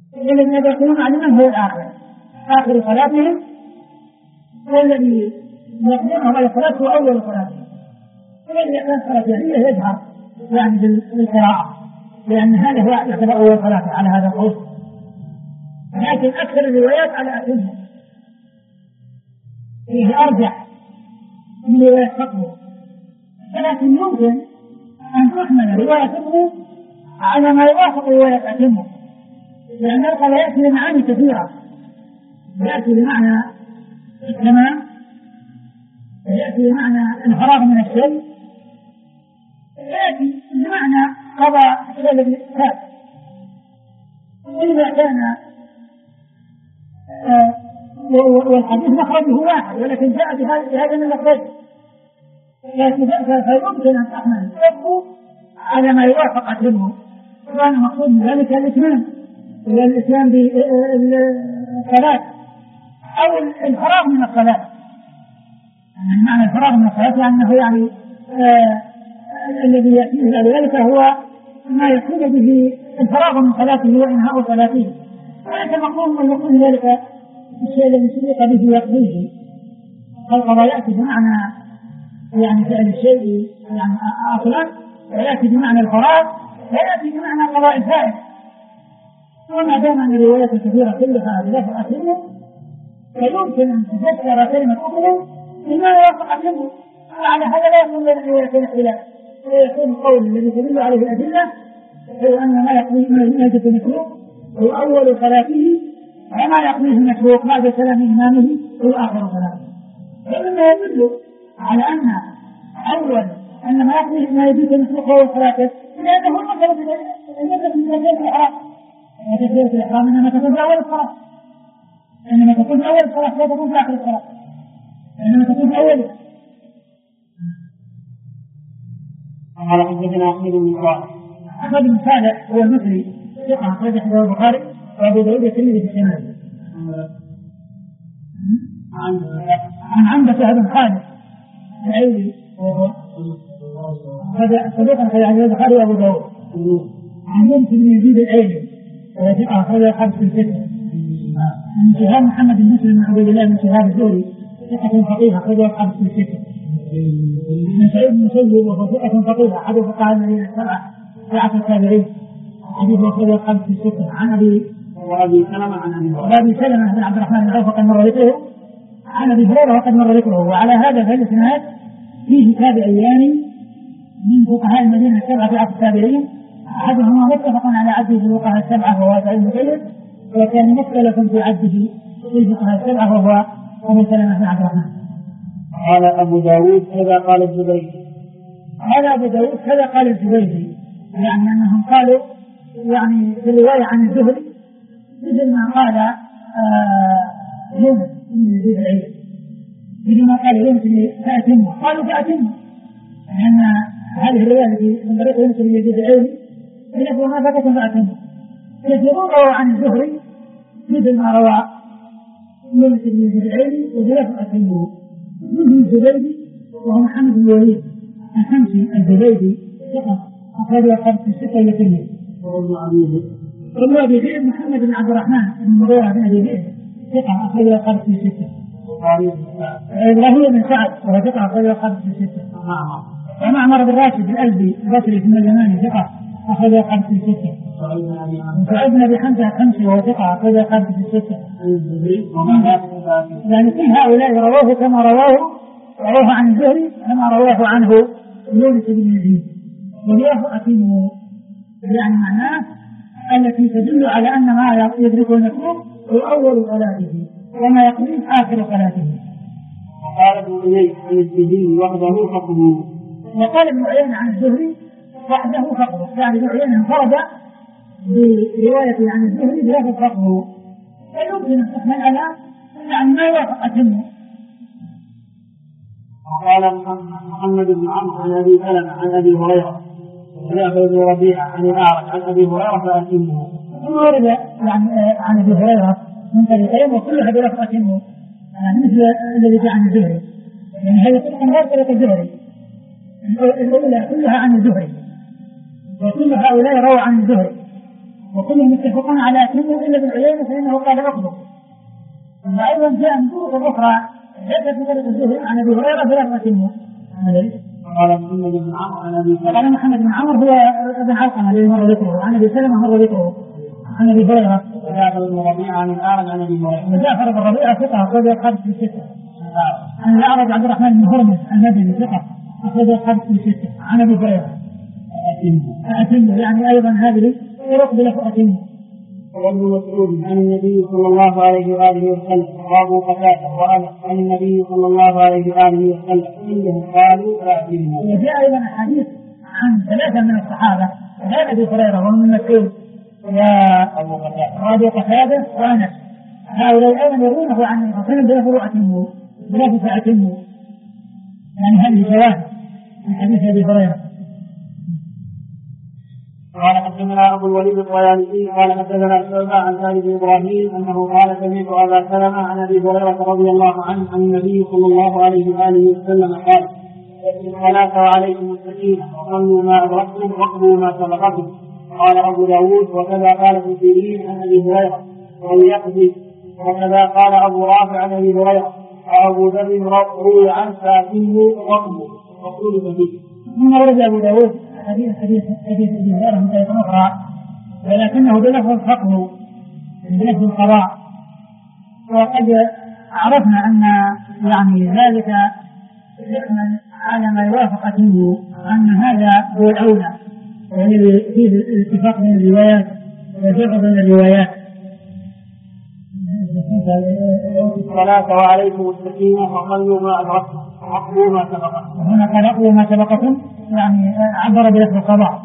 الذين يدخلون علما هو الآخر، آخر صلاتهم والذي يقدمهم على الصلاة هو أول صلاتهم. والذي يقدم صلاة جهرية يجهر يعني بالقراءة، لأن هذا هو يعتبر أول صلاة على هذا القول. لكن أكثر الروايات على أتمه فيه أرجح من رواية فقه، ولكن يمكن أن تحمل رواية فقه على ما يوافق رواية أتمه، لأن القول يأتي بمعاني كثيرة، يأتي بمعنى التمام، يأتي بمعنى الفراغ من الشيء، يأتي بمعنى قضاء الشيء الذي فات. إذا كان والحديث مخرجه واحد ولكن جاء بهذا المخرج، فيمكن أن تحمل الحكم على ما يوافق أتمه، وأنا مقصود من ذلك الإتيان بالصلاة أو الفراغ من الصلاة. يعني معنى الفراغ من الصلاة لأنه يعني الذي يأتيه بعد ذلك هو ما يكون به الفراغ من صلاته وإنهاء صلاته، ولكن مقصود من ذلك الشيء الذي سبق به يقضيه. القضاء يأتي بمعنى يعني فعل الشيء يعني أصلا، ويأتي بمعنى الفراغ، ويأتي بمعنى قضاء الفائت. وما دام أن الروايات الكثيرة كلها بلفظ أتمه، فيمكن أن تذكر كلمة أتمه بما يوافق أتمه، وعلى هذا لا يكون بين الروايتين اختلاف، ويكون القول الذي تدل عليه الأدلة هو أن ما يقضي من يجب المسلوق هو أول صلاته، وما يقضيه المسلوق بعد سلام إمامه هو آخر صلاته. فمما يدل على أن ما يقضيه ما يجب المسلوق هو صلاته، لأنه المسلوق من تكبيرة الإحرام، وتكبيرة الإحرام إنما تكون في أول الصلاة، إنما تكون في أول الصلاة لا تكون في آخر الصلاة، إنما تكون في أولها. قال حدثنا أحمد بن صالح. أحمد بن صالح هو المصري ثقة أخرج حديثه البخاري وأبو داود والترمذي في السنن. عن عنبسة بن خالد العيلي هذا صديق أخرج حديثه البخاري وأبو داود. عن بنت بن يزيد العيلي وهو ثقة أخرج الخمس في الستة. عن شهاب محمد بن مسلم بن عبد الله بن شهاب الزهري ثقة فقيه أخرج الخمس في الستة. من سعيد بن مسيب وهو ثقة فقيه أحد فقهاء الذين سبعة التابعين حديث أخرج الخمس في الستة. عن أبي سلمة بن عبد الرحمن بن عوف وقد مر ذكره، عن أبي هريرة وقد مر ذكره. وعلى هذا فالإسناد فيه تابعيان من فقهاء المدينة السبعة في عصر التابعين، أحدهما متفق على عده في الفقهاء السبعة وهو سعيد بن مسيب، وكان مختلف في عده في الفقهاء السبعة وهو أبو سلمة بن عبد الرحمن. قال أبو داود كذا قال الزبيدي. قال أبو داود كذا قال الزبيدي، يعني أنهم قالوا يعني في الرواية عن الزهري مثل ما قال يونس بن يزيد العيلي، مثل ما قال يونس فأتمه، قالوا فأتمه، لأن هذه الرواية التي من طريق يونس بن يزيد العيلي بلفظ ما فاتت فأتمه. كثيرون روى عن الزهري مثل ما روى يونس بن يزيد العيلي وبلفظ أتمه. منهم الزبيدي وهو محمد بن الوليد الحمصي الزبيدي ثقة أخرج الخمس في الستة يتمه. وابن أبي ذئب محمد بن عبد الرحمن بن مغيرة بن أبي ذئب ثقة أخرج الخمس في الستة. إبراهيم بن سعد وهو ثقة أخرج الخمس في الستة. ومعمر بن راشد الأزدي البصري ثم اليماني ثقة أخرج الخمس في الستة. سعيد بن أبي حمزة الحمصي وهو ثقة أخرج الخمس في الستة. يعني كل هؤلاء رواه كما رواه عن الزهري كما رواه عنه يونس بن يزيد. وليه أتمه يعني معناه التي تدل على أن ما يدركه المسلوق هو أول صلاته وما يقضيه آخر صلاته. وقال ابن عيينة عن الزهري وحده فقهه. وقال ابن عيينة عن الزهري وحده فقهه، يعني ابن عيينة انفرد برواية عن الزهري بلفظ فقهه، فيمكن أن تحمل على يعني ما يوافق أتمه. وقال محمد بن عمرو عن أبي سلمة عن أبي هريرة وجعفر بن ربيعة عن الأعرج عن أبي هريرة فأتمه. ثم ورد يعني عن أبي هريرة من طريقين وكلها بلفظ أتمه، يعني مثل الذي جاء عن الزهري، يعني هذه طريقة غير طريقة الزهري. الأولى كلها عن الزهري وكل هؤلاء رووا عن الزهري، وكلهم متفقون على أتمه إلا ابن عيينة فإنه قال أخبر. وأيضا جاء من طرق أخرى ليست في طريق الزهري عن أبي هريرة بلفظ أتمه. قال محمد بن عمرو هو ابن علقمة الذي مر ذكره، عن أبي سلمة مر ذكره، عن أبي هريرة. وجعفر بن ربيعة عن الأعرج عن أبي هريرة. وجعفر بن ربيعة ثقة أخرج أصحابه في الستة. عن الأعرج عبد الرحمن بن هرمز المدني ثقة أخرج أصحابه في الستة. عن أبي هريرة. أتم يعني أيضا هذه طرق بلفظ أتم. وابن مسعود عن النبي صلى الله عليه وآله وسلم وأبو قتادة وأنس عن النبي صلى الله عليه وآله وسلم كلهم قالوا فأتموا. وجاء أيضا حديث عن ثلاثة من الصحابة غير أبي هريرة وابن مسعود وأبو قتادة وأنس، هؤلاء أيضا يروونه عن الرسول بلفظ أتموا بلفظ أتموا، يعني هذه شواهد من حديث أبي هريرة. قال حدثنا أبو الوليد الطيالسي قال حدثنا شعبة عن خالد بن إبراهيم أنه قال سمعت أبا سلمة عن أبي هريرة رضي الله عنه عن النبي صلى الله عليه وآله وسلم قال: الصلاة وعليكم السكينة وصلوا ما أدركتم واقضوا ما سبقكم. قال أبو داود وكذا قال ابن سيرين عن أبي هريرة وليقضي، وكذا قال أبو رافع عن أبي هريرة وأبو ذر روي عنه فأتموا واقضوا واختلف فيه. ثم ورد أبو داود حديث أبي هريرة من طريق أخرى ولكنه بلفظ الفقه بلفظ القضاء، وقد عرفنا أن يعني ذلك يحمل على ما يوافق أتمه، أن هذا هو الأولى والذي فيه الاتفاق بين الروايات وجمع بين الروايات. الصلاة وعليكم السكينة وصلوا ما أدركتم واقضوا ما سبقكم. هنا قال اقضوا ما سبقكم يعني عبر بلفظ القضاء.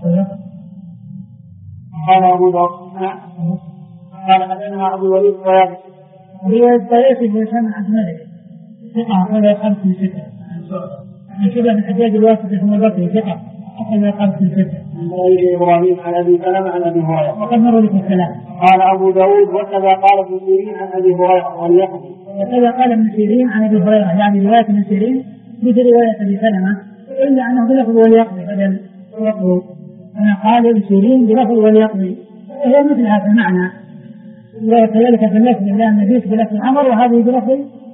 قال أبو داود قال حدثنا أبو الوليد الطيالسي بن هشام عبد الملك ثقة هذا خمس من ستة، من شبه من حجاج الواسطي ثم البصري ثقة هذا خمس من ستة. عن إبراهيم عن أبي سلمة عن أبي هريرة وقد مر بكم الكلام. قال أبو داود وكذا قال ابن سيرين عن أبي هريرة وليقضي. وكذا قال ابن سيرين عن أبي هريرة، يعني رواية ابن سيرين مثل رواية أبي سلمة إلا أنه بلفظ وليقضي بدل يقضوا. أنا قال ابن سيرين بلفظ وليقضي هي مثل هذا المعنى، وكذلك في اللفظ لأن النبي بلفظ الأمر وهذه بلفظ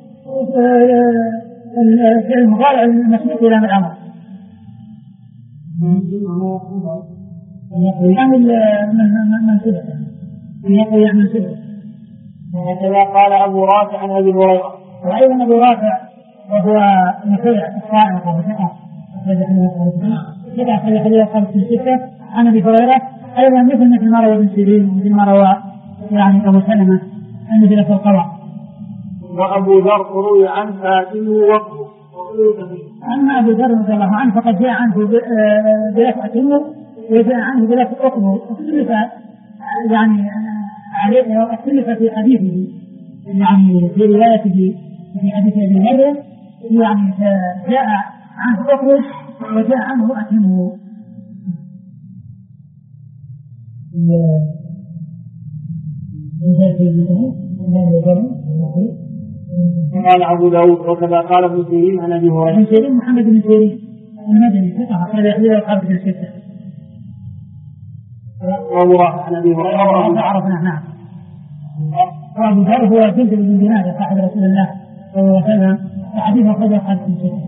الفعل المضارع المسبوق إلى الأمر. وكذا قال أبو رافع عن أبي هريرة. وأيضا أبو رافع وهو نفيع الصائغ وثقة كذا في حديث 5-6 عن أبي هريرة أيضا مثل ما روى ابن سيرين ومثل ما روى يعني أبو سلمة أن في القضاء. وأبو ذر روي عنه فأتموا واقضوا. أما أبو ذر رضي الله عنه فقد جاء عنه بلفظ أتموا وجاء عنه بلفظ اقضوا، اختلف يعني عليه واختلف في حديثه يعني في روايته في حديث أبي هريرة يعني جاء عنه اقضوا وجاء عنه أتموا. قال أبو داود وكذا قال ابن سيرين عن أبي هريرة. ابن سيرين محمد بن سيرين المدني ثقة هذا يحدث الحافظ الستة. وأبو رافع عن أبي هريرة عرفناه. نعم. وأبو ذر هو جندب بن جنادة صاحب رسول الله صلى الله عليه وسلم وحديثه أخرجه الحافظ الستة.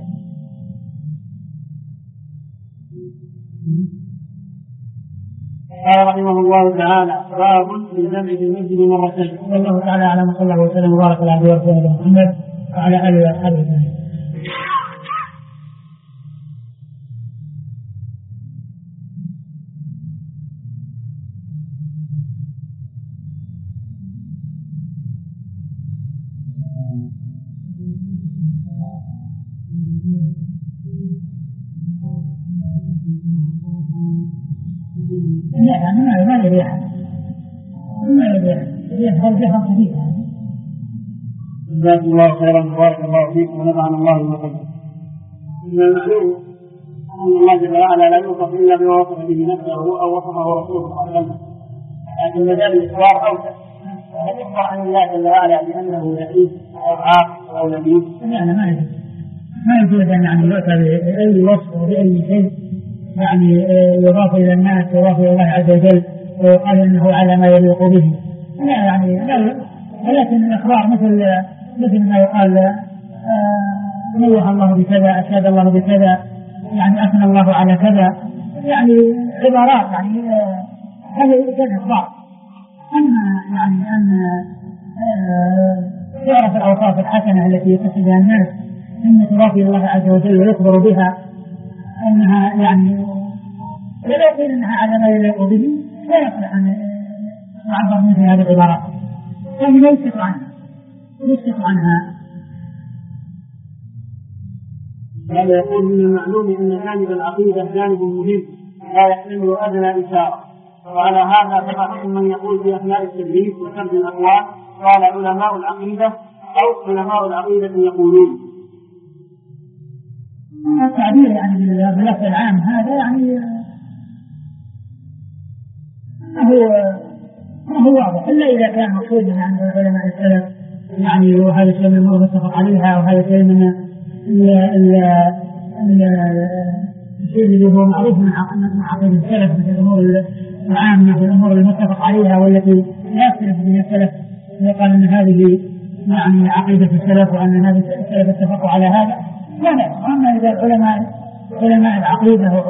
قال رحمه الله تعالى: باب في الجمع في المسجد مرتين. والله تعالى أعلم وصلى الله وسلم وبارك على عبده ورسوله محمد وعلى آله وأصحابه أجمعين. ما يبيعها هذا حديث. جزاكم الله خيرا وبارك الله فيكم ونفعنا الله بما قلتم. من المعلوم أن الله جل وعلا لا يوصف إلا بما وصف به نفسه أو وصفه رسوله صلى الله عليه وسلم، لكن مجال الإخبار أوسع، فيخبر عن الله جل وعلا بأنه لطيف أو عاقل أو لبيب. يعني ما يجوز أن يعني يؤتى بأي وصف وبأي شيء يعني يضاف إلى الناس ويضاف إلى الله عز وجل ويقال أنه على ما يليق به. لا يعني ولكن الإخبار مثل ما يقال نوه الله بكذا، أشهد الله بكذا، يعني أثنى الله على كذا، يعني عبارات يعني هذا كان إخبار. أما يعني أن تعرف الأوصاف الحسنة التي يتصف بها الناس أن ترافي الله عز وجل ويخبر بها أنها يعني ولا يقول أنها على ما يليق به، لا يصلح أن يعبر مثل هذه العبارات، يعني لا يسكت عنها. هذا يقول من المعلوم أن جانب العقيدة جانب مهم لا يحتمل أدنى إشارة، وعلى هذا فما حكم من يقول في أثناء التدريس وسرد الأقوال قال علماء العقيدة أو علماء العقيدة يقولون؟ التعبير يعني باللفظ العام هذا يعني ما هو واضح إلا إذا كان مقصودا عند علماء السلف، يعني وهذا الشيء من الأمور متفق عليها، وهذا الشيء من الشيء اللي هو معروف من عقيدة السلف من الأمور العامة والأمور المتفق عليها والتي لا يختلف بين السلف، وقال أن هذه يعني عقيدة السلف وأن هذه السلف اتفقوا على هذا. لا، أما إذا علماء العقيدة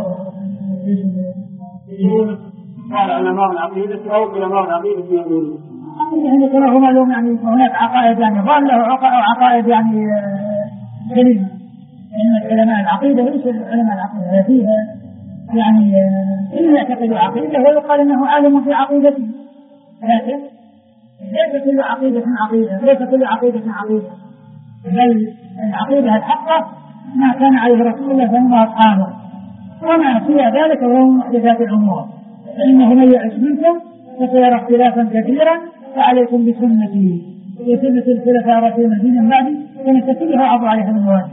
قال علماء العقيدة أو علماء العقيدة يقولون يعني كما هو معلوم يعني هناك عقائد يعني ضالة وعقائد يعني سليمة. إن علماء العقيدة وليس علماء العقيدة فيها يعني إن يعتقد عقيدة ويقال أنه عالم في عقيدته، لكن ليس كل عقيدة عقيدة، ليس كل عقيدة عقيدة، بل العقيدة الحقة ما كان عليه رسول الله صلى الله عليه وسلم وما سوى ذلك وهو محدثات الأمور. فإنه من يعش منكم فسيرى اختلافا كثيرا فعليكم بسنتي وسنة الخلفاء الراشدين من بعدي ونستفيدها عضو عليها من واجب.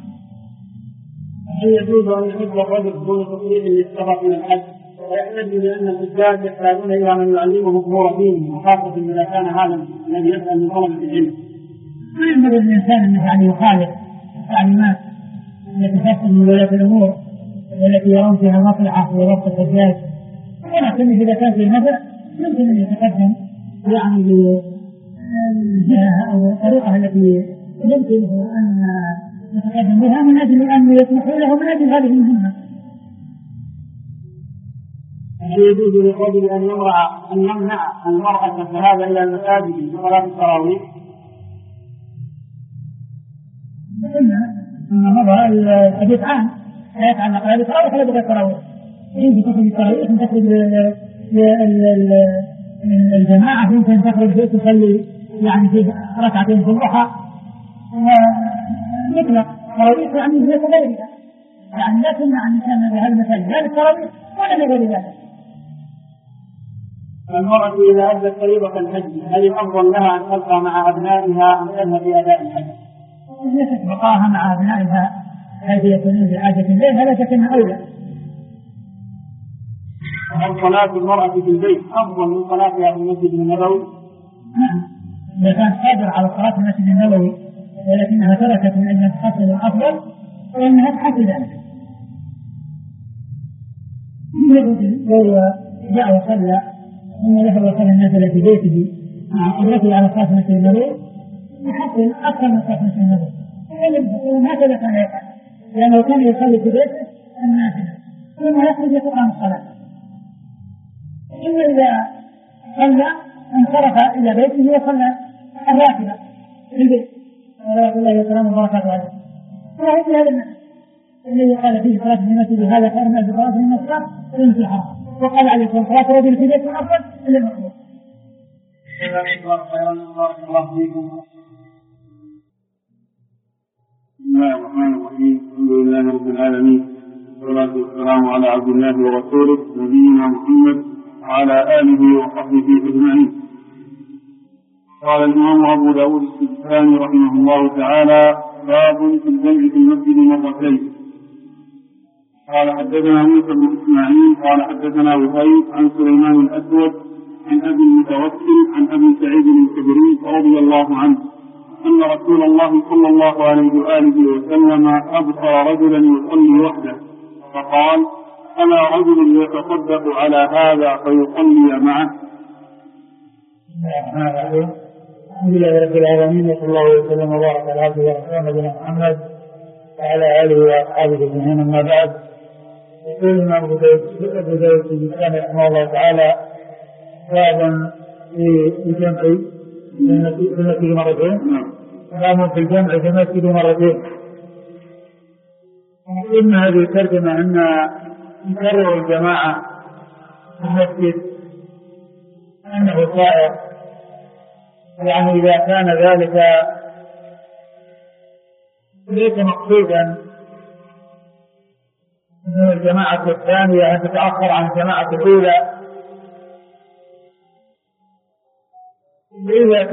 هل يجوز أن يحب الرجل دون تطبيق للسفر من الحج ويحتج بأن الحجاج يحتاجون إلى من يعلمهم أمور دينهم وخاصة إذا كان هذا الذي يسأل من طلبة العلم؟ ما ينبغي للإنسان أنه يعني يخالف تعليمات التي تفصل من ولاة الأمور والتي يرون فيها مصلحة في ربط الحجاج، ولكن إذا كان فيه نفع يمكن أن يتقدم يعني بالجهة أو الطريقة التي يمكنه أن يتقدم بها من أجل أن يسمحوا له من أجل هذه المهمة. هل يجوز للرجل أن يمنع المرأة الذهاب إلى المساجد لصلاة التراويح؟ هذا الحديث عام لا يتعلق لا بالتراويح ولا بغير التراويح. يمكن تخرج التراويح يمكن تخرج الجماعة، يمكن تخرج تصلي يعني في ركعتين في الضحى ويطلق تراويح يعني ليس غيرها، يعني لا تمنع عن الإنسان بهذا المساجد لا للتراويح ولا لغير ذلك. المرأة إذا أدت فريضة الحج هل أفضل لها أن تبقى مع أبنائها أم تذهب بأداء الحج؟ ليست بقاها مع أبنائها حيث يكونون بحاجة إليها لا شك أنها أولى. هل صلاة المرأة في البيت أفضل من صلاتها في المسجد النبوي؟ نعم، إذا كانت قادرة على صلاة في المسجد النبوي ولكنها تركت من أجل أن تحصل الأفضل فإنها تحصل ذلك. لو جاء وصلى ثم ذهب وصلى النازلة في بيته مع قدرته على صلاة المسجد النبوي يحصل أكثر من صلاة المسجد النبوي. هكذا كان يفعل، لأنه كان يصلي في بيته النافلة ثم يخرج يقام الصلاة. إلا إذا صلى انصرف إلى بيته وصلى الراتبة في البيت ورحمة الله وسلامه وبركاته عليه. وهذا هذا الناس الذي قال فيه صلاة في المسجد هذا خير من صلاة في المسجد في الحرم، وقال عليه صلاة رجل في بيت أفضل إلا المطلوب. بسم الله الرحمن الرحيم. الحمد لله رب العالمين والصلاة والسلام على عبد الله ورسوله نبينا محمد وعلى آله وصحبه أجمعين. قال الإمام أبو داود السجستاني رحمه الله تعالى: باب في الجمع في المسجد مرتين. قال حدثنا موسى بن إسماعيل قال حدثنا وهيب عن سليمان الأسود عن أبي المتوكل عن أبي سعيد الخدري رضي الله عنه أن رسول الله صلى الله عليه وآله وسلم أبصر رجلا يصلي وحده فقال: على رجل يتصدق على هذا فيصلي معه؟ الحمد لله رب العالمين، وصلى الله وسلم وبارك على عبده ورسوله نبينا محمد وعلى اله واصحابه اجمعين. اما بعد، يقول الامام ابو داود في كتابه رحمه الله تعالى: باب في الجمع في المسجد مرتين. باب في الجمع في المسجد مرتين. إن هذه الترجمة أن يكرر الجماعة في المسجد أنه صائر، يعني إذا كان ذلك ليس مقصودا أن الجماعة الثانية أن تتأخر عن الجماعة الأولى. إذا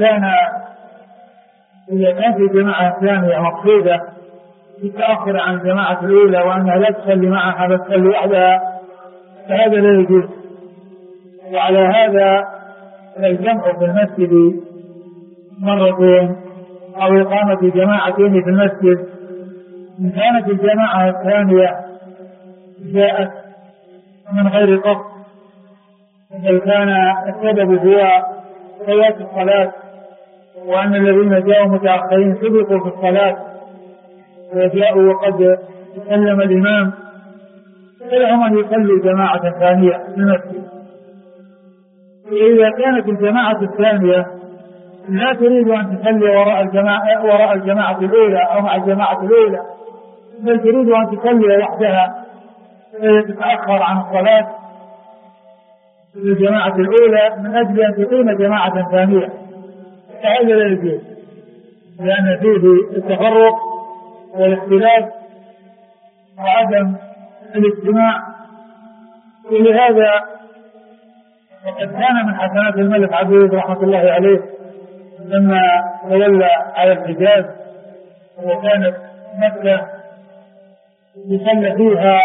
كان في الجماعة الثانية مقصودة تتأخر عن الجماعة الأولى وأنها لا تصلي معها بل تصلي وحدها، فهذا لا يجوز. وعلى هذا الجمع في المسجد مرتين أو إقامة جماعتين في المسجد، إن كانت الجماعة الثانية جاءت من غير قصد، بل كان السبب هو فوات الصلاة، وأن الذين جاءوا متأخرين سبقوا في الصلاة وجاءوا وقد سلم الإمام، فلهم أن يصلوا جماعة ثانية في المسجد. إذا كانت الجماعة الثانية لا تريد أن تصلي وراء الجماعة الأولى أو مع الجماعة الأولى، بل تريد أن تصلي وحدها تتأخر عن الصلاة في الجماعة الأولى من أجل أن تقيم جماعة ثانية، فهذا لا يجوز، لأن فيه التفرق والاختلاف وعدم الاجتماع. ولهذا وقد كان من حسنات الملك عبد رحمة الله عليه لما تولى على الحجاز، وكانت مكة يصلي فيها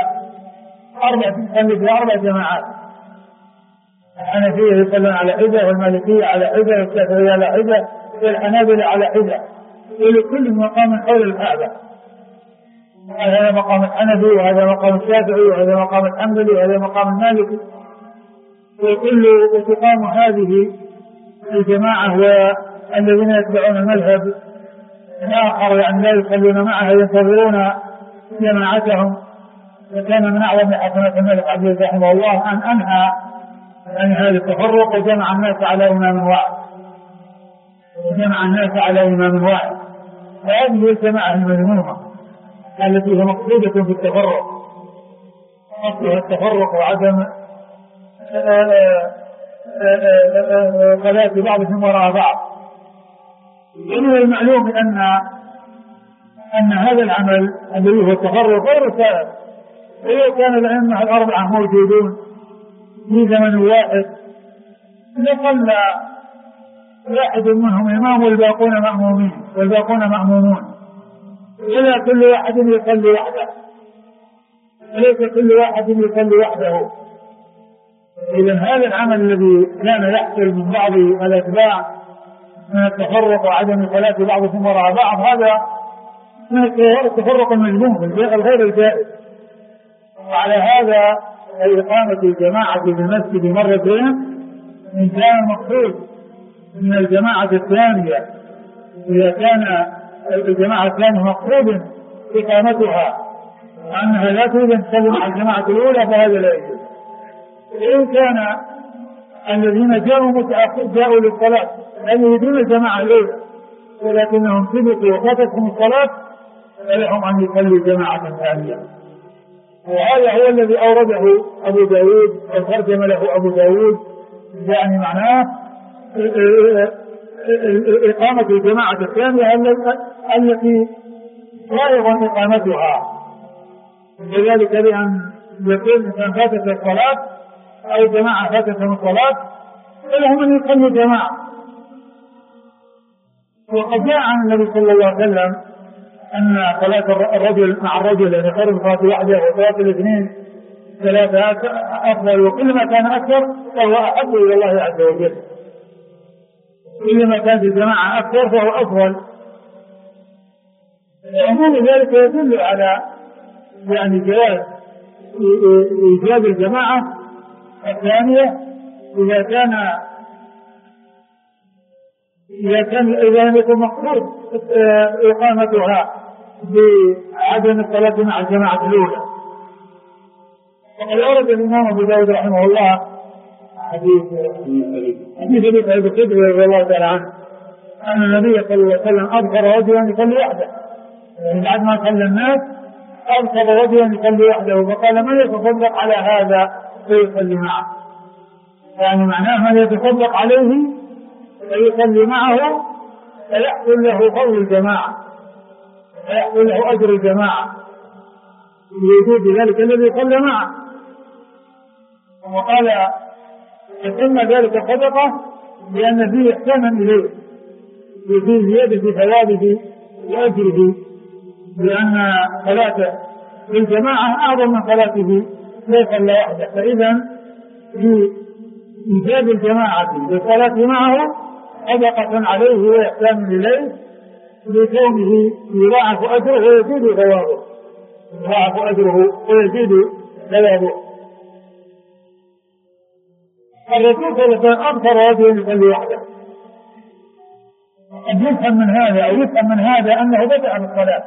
أربع جماعات: الحنفية يصلون على حدة، والمالكية على حدة، والشافعية على حدة، والحنابلة على حدة، ولكل مقام حول الكعبة. هذا مقام الحنفي، وهذا مقام الشافعي، وهذا مقام الحنبلي، وهذا مقام المالكي. وكل استقام هذه الجماعة والذين يتبعون المذهب الآخر، يعني لا يصلون معها، ينتظرون جماعتهم. وكان من أعظم حسنات الملك عبد العزيز رحمه الله أن أنهى عن هذا التفرق وجمع الناس على إمام واحد. وهذه الجماعة المذمومة التي هي مقصودة في التفرق، أصلها التفرق وعدم صلاة بعضهم وراء بعض. ومن المعلوم أن هذا العمل الذي هو التفرق غير سائر. إذا كان الأئمة الأربعة موجودون في زمن واحد لصلى واحد منهم إمام والباقون مأمومون، إلا كل واحد يصلي وحده، وليس كل واحد يصلي وحده. إذن هذا العمل الذي كان يحصل من بعض الأتباع من التفرق وعدم صلاة بعضهم وراء بعض، هذا من التفرق المذموم غير الجائز. وعلى هذا إقامة الجماعة في المسجد مرتين إن كان المقصود من الجماعة الثانية، إذا كان الجماعة الثانية مقصود إقامتها وأنها لا تريد أن تصلي مع الجماعة الأولى، فهذا لا يجوز. إن كان الذين جاءوا للصلاة لا يريدون الجماعة الأولى ولكنهم سبقوا وفاتتهم الصلاة، فلهم أن يصلوا جماعة ثانية. وهذا هو الذي أورده أبو داود وترجم له أبو داود، يعني معناه إقامة الجماعة الثانية التي رائع إقامتها، وذلك بأن يكون إنسان فاتت الصلاة أو جماعة فاتتهم الصلاة فلهم أن يصلوا جماعة. وقد جاء عن النبي صلى الله عليه وسلم أن صلاة الرجل مع الرجل أن يقرب صلاة واحدة وصلاة الاثنين ثلاثة أفضل، وكلما كان أكثر فهو أحب إلى الله عز وجل. كلما كانت الجماعة أكثر فهو أفضل. عموم ذلك يدل على يعني جواز إيجاد الجماعة الثانية إذا لم يكن مقصود إقامتها بعدم الصلاة مع الجماعة الأولى. وقد أورد الإمام أبو داود رحمه الله حديث أبي سعيد الخدري رضي الله تعالى عنه أن النبي صلى الله عليه وسلم أبصر رجلا يصلي وحده، يعني بعد ما صلى الناس أبصر رجلا يصلي وحده فقال من يتصدق على هذا فيصلي معه، يعني معناه من يتصدق عليه فيصلي معه فيحصل له فضل الجماعة، فيحصل له أجر الجماعة لوجود ذلك الذي صلى معه. وقال يسمى ذلك صدقة لأن فيه إحسانا إليه وفيه زيادة ثوابه وأجره، لأن صلاته بالجماعة أعظم من صلاته ليس إلا وحده. فإذا في إيجاد الجماعة بالصلاة معه صدقة عليه وإحسان إليه لكونه يضاعف أجره ويزيد ثوابه، يضاعف أجره ويزيد ثوابه. الرسول صلى الله عليه وسلم أبصر رجلا يصلي وحده، قد يفهم من هذا أو يفهم من هذا أنه بدأ بالصلاة،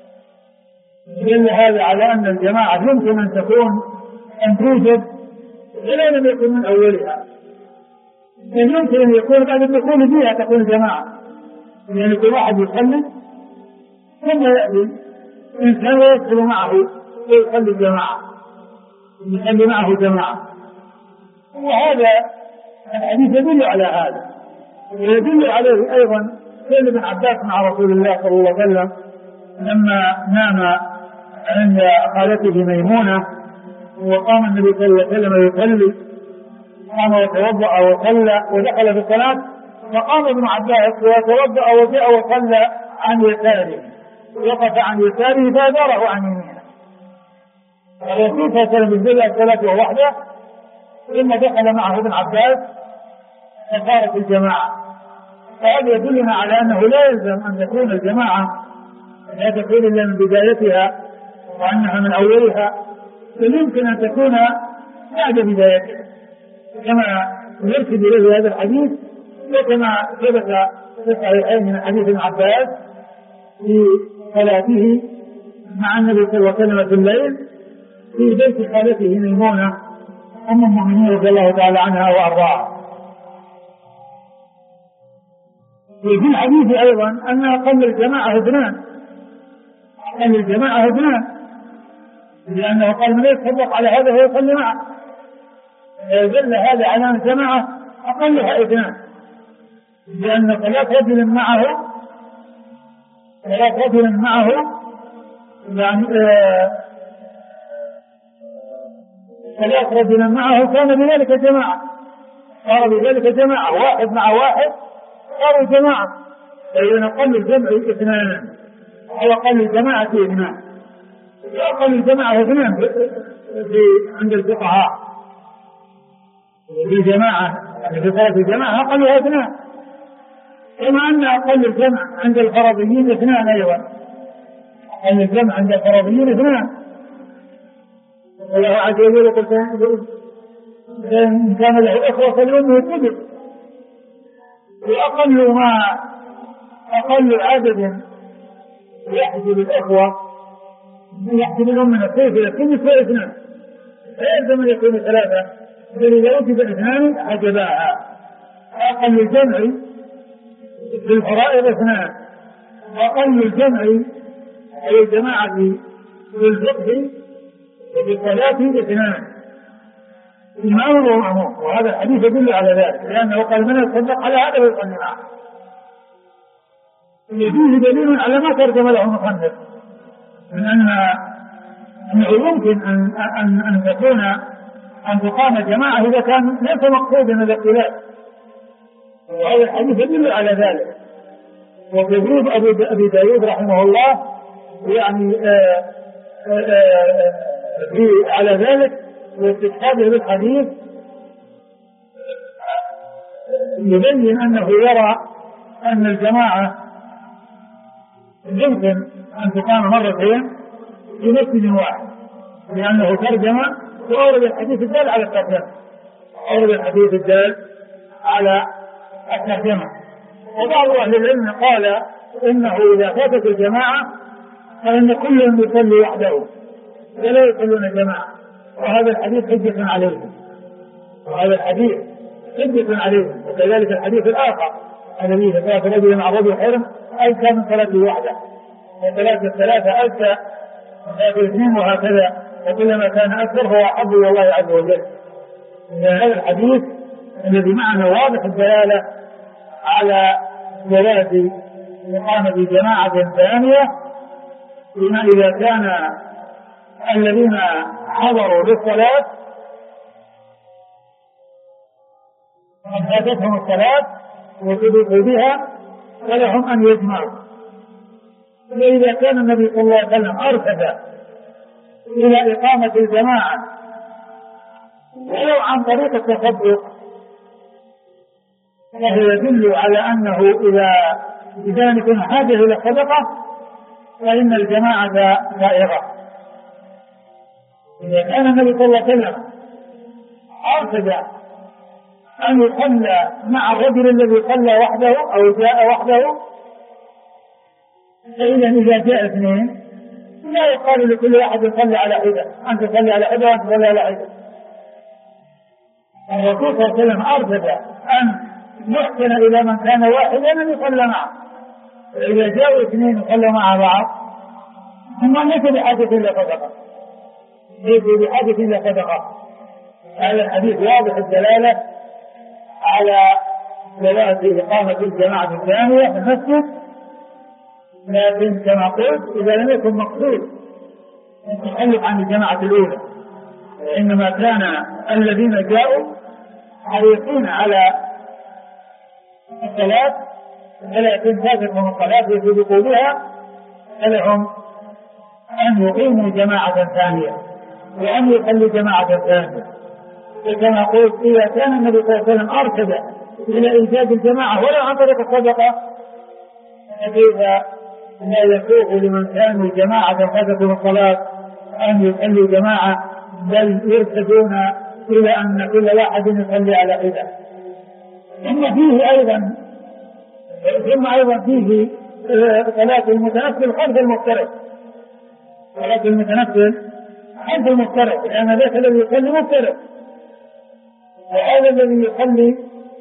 دل هذا على أن الجماعة يمكن أن توجد إذا لم يكن من أولها، يمكن أن يكون بعد الدخول فيها تكون جماعة، يعني كل واحد يصلي ثم يأتي إنسان يدخل معه ويصلي جماعة، يصلي معه جماعة. وهذا الحديث يدل على هذا، ويدل عليه أيضا فعل ابن عباس مع رسول الله صلى الله عليه وسلم لما نام عند خالته ميمونة وقام النبي صلى الله عليه وسلم يصلي، قام وتوضأ وصلى ودخل في الصلاة، فقام ابن عباس وتوضأ وجاء وصلى عن يساره، وقف عن يساره فأداره عن يمينه. الرسول صلى الله عليه وسلم بدأ الصلاة وهو وحده، ثم دخل معه ابن عباس فصارت الجماعة. فهذا يدلنا على أنه لا يلزم أن تكون الجماعة لا تكون إلا من بدايتها وأنها من أولها، بل يمكن أن تكون بعد بدايتها كما يرشد إليه هذا الحديث، وكما ثبت في الصحيحين من حديث ابن عباس في صلاته مع النبي صلى الله عليه وسلم في الليل في بيت خالته ميمونة أم المؤمنين رضي الله تعالى عنها وأرضاها. وفي الحديث أيضا أن أقل الجماعة اثنان، أقل الجماعة اثنان، لأنه قال من يتصدق على هذا فيصلي معه، يدل هذا على أن الجماعة أقلها اثنان، لأن صلاة رجل معه يعني صلاة رجل معه كان بذلك جماعة، صار بذلك جماعة، واحد مع واحد صاروا جماعة. فإذا أقل الجمع اثنان أو أقل الجماعة اثنان، أقل الجماعة اثنان عند الفقهاء في جماعة، يعني في صلاة الجماعة أقلها اثنان، كما أن أقل الجمع عند الفرضيين اثنان أيضا، أقل الجمع عند الفرضيين اثنان. الله عز وجل يقول إن كان له إخوة فليأمه الكبر، أقل عدد يحجب الإخوة يحجب الأم من السيف إلى السدس واثنان، فيلزم أن يكون ثلاثة، بل إذا وجد اثنان حجباها. أقل الجمع في الفرائض اثنان، وأقل الجمع أي الجماعة في الفقه وفي الصلاة اثنان، المأمور والمأمور. وهذا الحديث يدل على ذلك، لأنه قال من يتصدق على هذا ويصلي معه. فيه دليل على ما ترجم له المصنف من أنه يمكن أن تقام جماعة إذا كان ليس مقصودا الاختلاف، وهذا الحديث يدل على ذلك. وتجريد أبي داود رحمه الله يعني على ذلك واستشهاده بالحديث يبين أنه يرى أن الجماعة يمكن أن تقام مرتين في مسجد واحد، لأنه ترجمة وأورد الحديث الدال على الترجمة، أورد الحديث الدال على الترجمة. وبعض أهل العلم قال إنه إذا فاتت الجماعة فإن كل يصلي وحده ولا يصلون جماعة، وهذا الحديث حجة عليهم، وهذا الحديث حجة عليهم. وكذلك الحديث الآخر الذي في صلاة الرجل مع الرجل خير أزكى من صلاته وحده، وصلاة الثلاثة أزكى من صلاة الاثنين، وهكذا، وكلما كان أكثر فهو أحب إلى الله عز وجل. هذا الحديث الذي معنا واضح الدلالة على جواز إقامة جماعة ثانية بما إذا كان الذين حضروا للصلاة قد فاتتهم الصلاة وسبقوا بها فلهم أن يجمعوا. وإذا كان النبي صلى الله عليه وسلم أرشد إلى إقامة الجماعة ولو عن طريق التصدق فهو يدل على أنه إذا كان حاجة إلى الصدقة فإن الجماعة سائغة. إذا كان النبي صلى الله عليه وسلم أرشد أن يصلى مع الرجل الذي صلى وحده أو جاء وحده، فإذا جاء اثنين لا يقال لكل واحد يصلي على حدة، أنت تصلي على حدة وأنت تصلي على حدة. الرسول صلى الله عليه وسلم أرشد أن يحسن إلى من كان واحدا أن يصلى معه، فإذا جاءوا اثنين يصلوا مع بعض هم ليس بحاجة إلا صدقة، ليس بحاجة إلا صدقة. هذا الحديث واضح الدلالة على جواز إقامة الجماعة الثانية في المسجد، لكن كما قلت إذا لم يكن مقصود التخلف عن الجماعة الأولى، وإنما كان الذين جاءوا حريصين على الصلاة فلا يكون فاتتهم الصلاة ويسبقوا بها، فلهم أن يقيموا جماعة ثانية وأن يصلوا جماعة ثانية. وكما قلت إذا كان النبي صلى الله عليه وسلم أرشد إلى إيجاد الجماعة ولو عن طريق الصدقة فكيف لا يسوغ لمن كانوا جماعة فاتتهم الصلاة أن يصلوا جماعة، بل يرشدون إلى أن كل واحد يصلي على حدة. ثم أيضا فيه صلاة المتنفل خلف المفترض، صلاة المتنفل خلف المفترض، لأن ذاك الذي يصلي مفترض وهذا الذي يصلي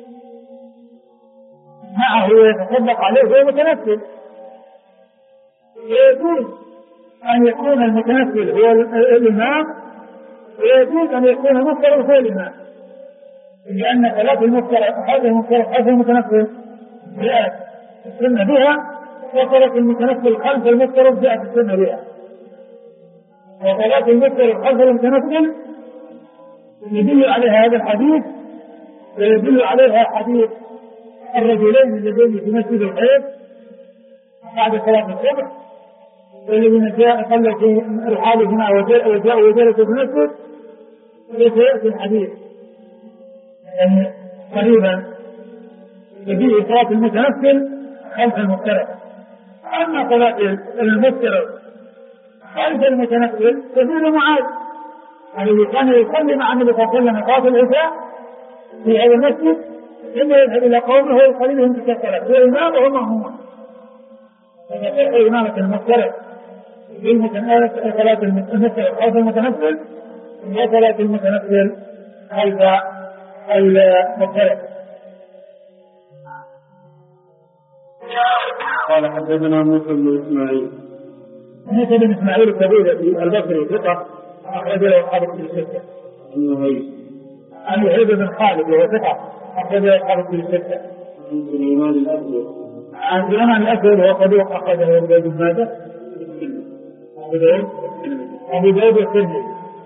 معه ويتصدق عليه هو متنفل. ويجوز أن يكون المتنفل هو الإمام، ويجوز أن يكون المفترض هو الإمام، لأن صلاة المفترض هذا المفترض خلف المتنفل جاءت السنة بها، وصلاة المتنفل خلف المفترض جاءت السنة بها. وصلاة المفترض خلف المتنفل يدل عليها هذا الحديث، ويدل عليها حديث الرجلين اللذين في مسجد الحيض بعد صلاة الصبح، والذين جاء صلى في رحالهما وجاءوا وجلسوا في المسجد، وسيأتي الحديث يعني قريبا يجيء صلاة المتنفل خلف المفترض. أما صلاة المفترض خلف المتنفل تدل معاذ الذي كان يصلي مع النبي صلى الله عليه وسلم صلاة العشاء في هذا المسجد، ثم يذهب إلى قومه ويصلي بهم تلك الصلاة، هو إمام وهم مأمومون. فتصح إمامة المفترض في صلاة المفترض خلف المتنفل وصلاة المتنفل خلف المفترض. قال حدثنا موسى بن إسماعيل. موسى بن إسماعيل الكبير البصري ثقة أخرج له أصحاب الكتب الستة. عن وهيب بن خالد وهو ثقة أخرج له أصحاب الكتب الستة. عن سليمان الأسود وهو صدوق أخرجه أبو داود بن ماجه. أبو داود والترمذي.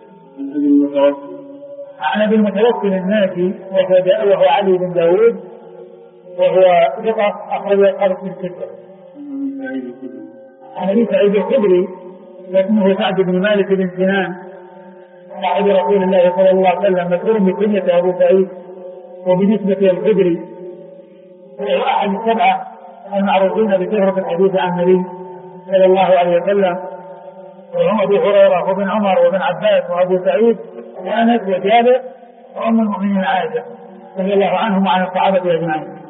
عن أبي المتوكل الناجي وهو علي بن داود وهو ثقة أخرج له أصحاب الكتب الستة. عن أبي سعيد الخدري واسمه سعد بن مالك بن سنان صاحب رسول الله صلى الله عليه وسلم، مشهور بكنية أبو سعيد وبنسبة الخدري، وهو أحد السبعة المعروفين بكثرة الحديث عن النبي صلى الله عليه وسلم. وهم أبو هريرة وابن عمر وابن عباس وأبو سعيد وأنس وجابر وأم المؤمنين عائشة رضي الله عنهم وعن الصحابة أجمعين.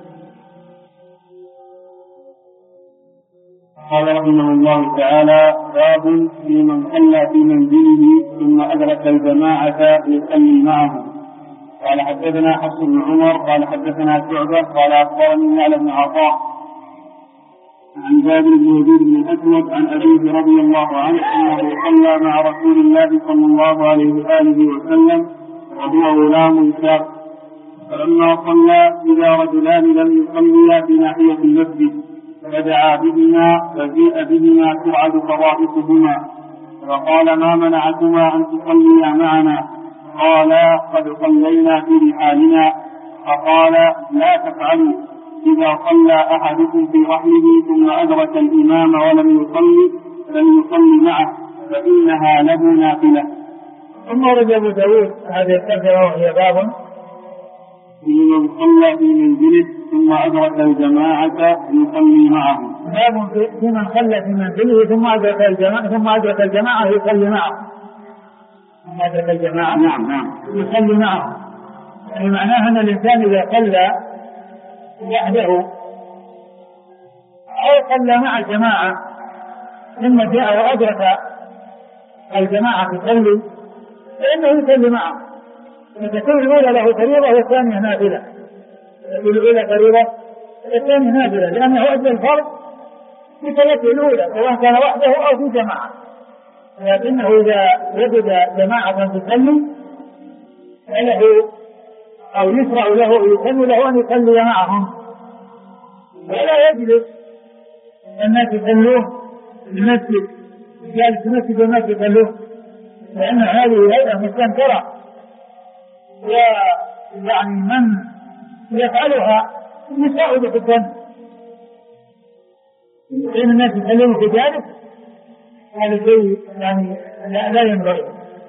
قال رحمه الله تعالى: باب في من صلى في منزله ثم أدرك الجماعة يصلي معهم. قال حدثنا حفص بن عمر قال حدثنا شعبة قال أخبرني يعلى بن عطاء عن جابر بن يزيد بن الأسود عن أبيه رضي الله عنه أنه صلى مع رسول الله صلى الله عليه وآله وسلم وهو غلام شاب، فلما صلى إذا رجلان لم يصليا في ناحية المسجد فدعا بهما فجيء بهما ترعد فرائصهما فقال: ما منعكما أن تصليا معنا؟ قالا: قد صلينا في رحالنا. فقال: لا تفعلوا، إذا صلى أحدكم في رحله ثم أدرك الإمام ولم يصلي فليصلي معه فإنها له نافلة. ثم ورد أبو داود هذه الترجمة وهي باب في من صلى في منزله ثم أدرك الجماعة يصلي معهم. باب في من صلى في منزله ثم أدرك الجماعة يصلي معهم. ثم أدرك الجماعة نعم يصلي معهم، يعني معناها أن الإنسان إذا صلى وحده أو صلى مع الجماعة ثم جاء وأدرك الجماعة تصلي فإنه يصلي معهم، فتكون الأولى له فريضة والثانية نافلة. الأولى فريضة والثانية نافلة، لأنه أدى الفرض في صلاته الأولى سواء كان وحده أو في جماعة، لكنه إذا وجد جماعة تصلي فله أو يشرع له ويسن له أن يصلي معهم، ولا يجلس الناس يصلوه في المسجد، جالس في المسجد والناس يصلوه، لأن هذه هيئة مستنكرة، ويعني من يفعلها يساعد في الذنب، لأن الناس يصلون في ذلك هذا شيء يعني لا ينبغي.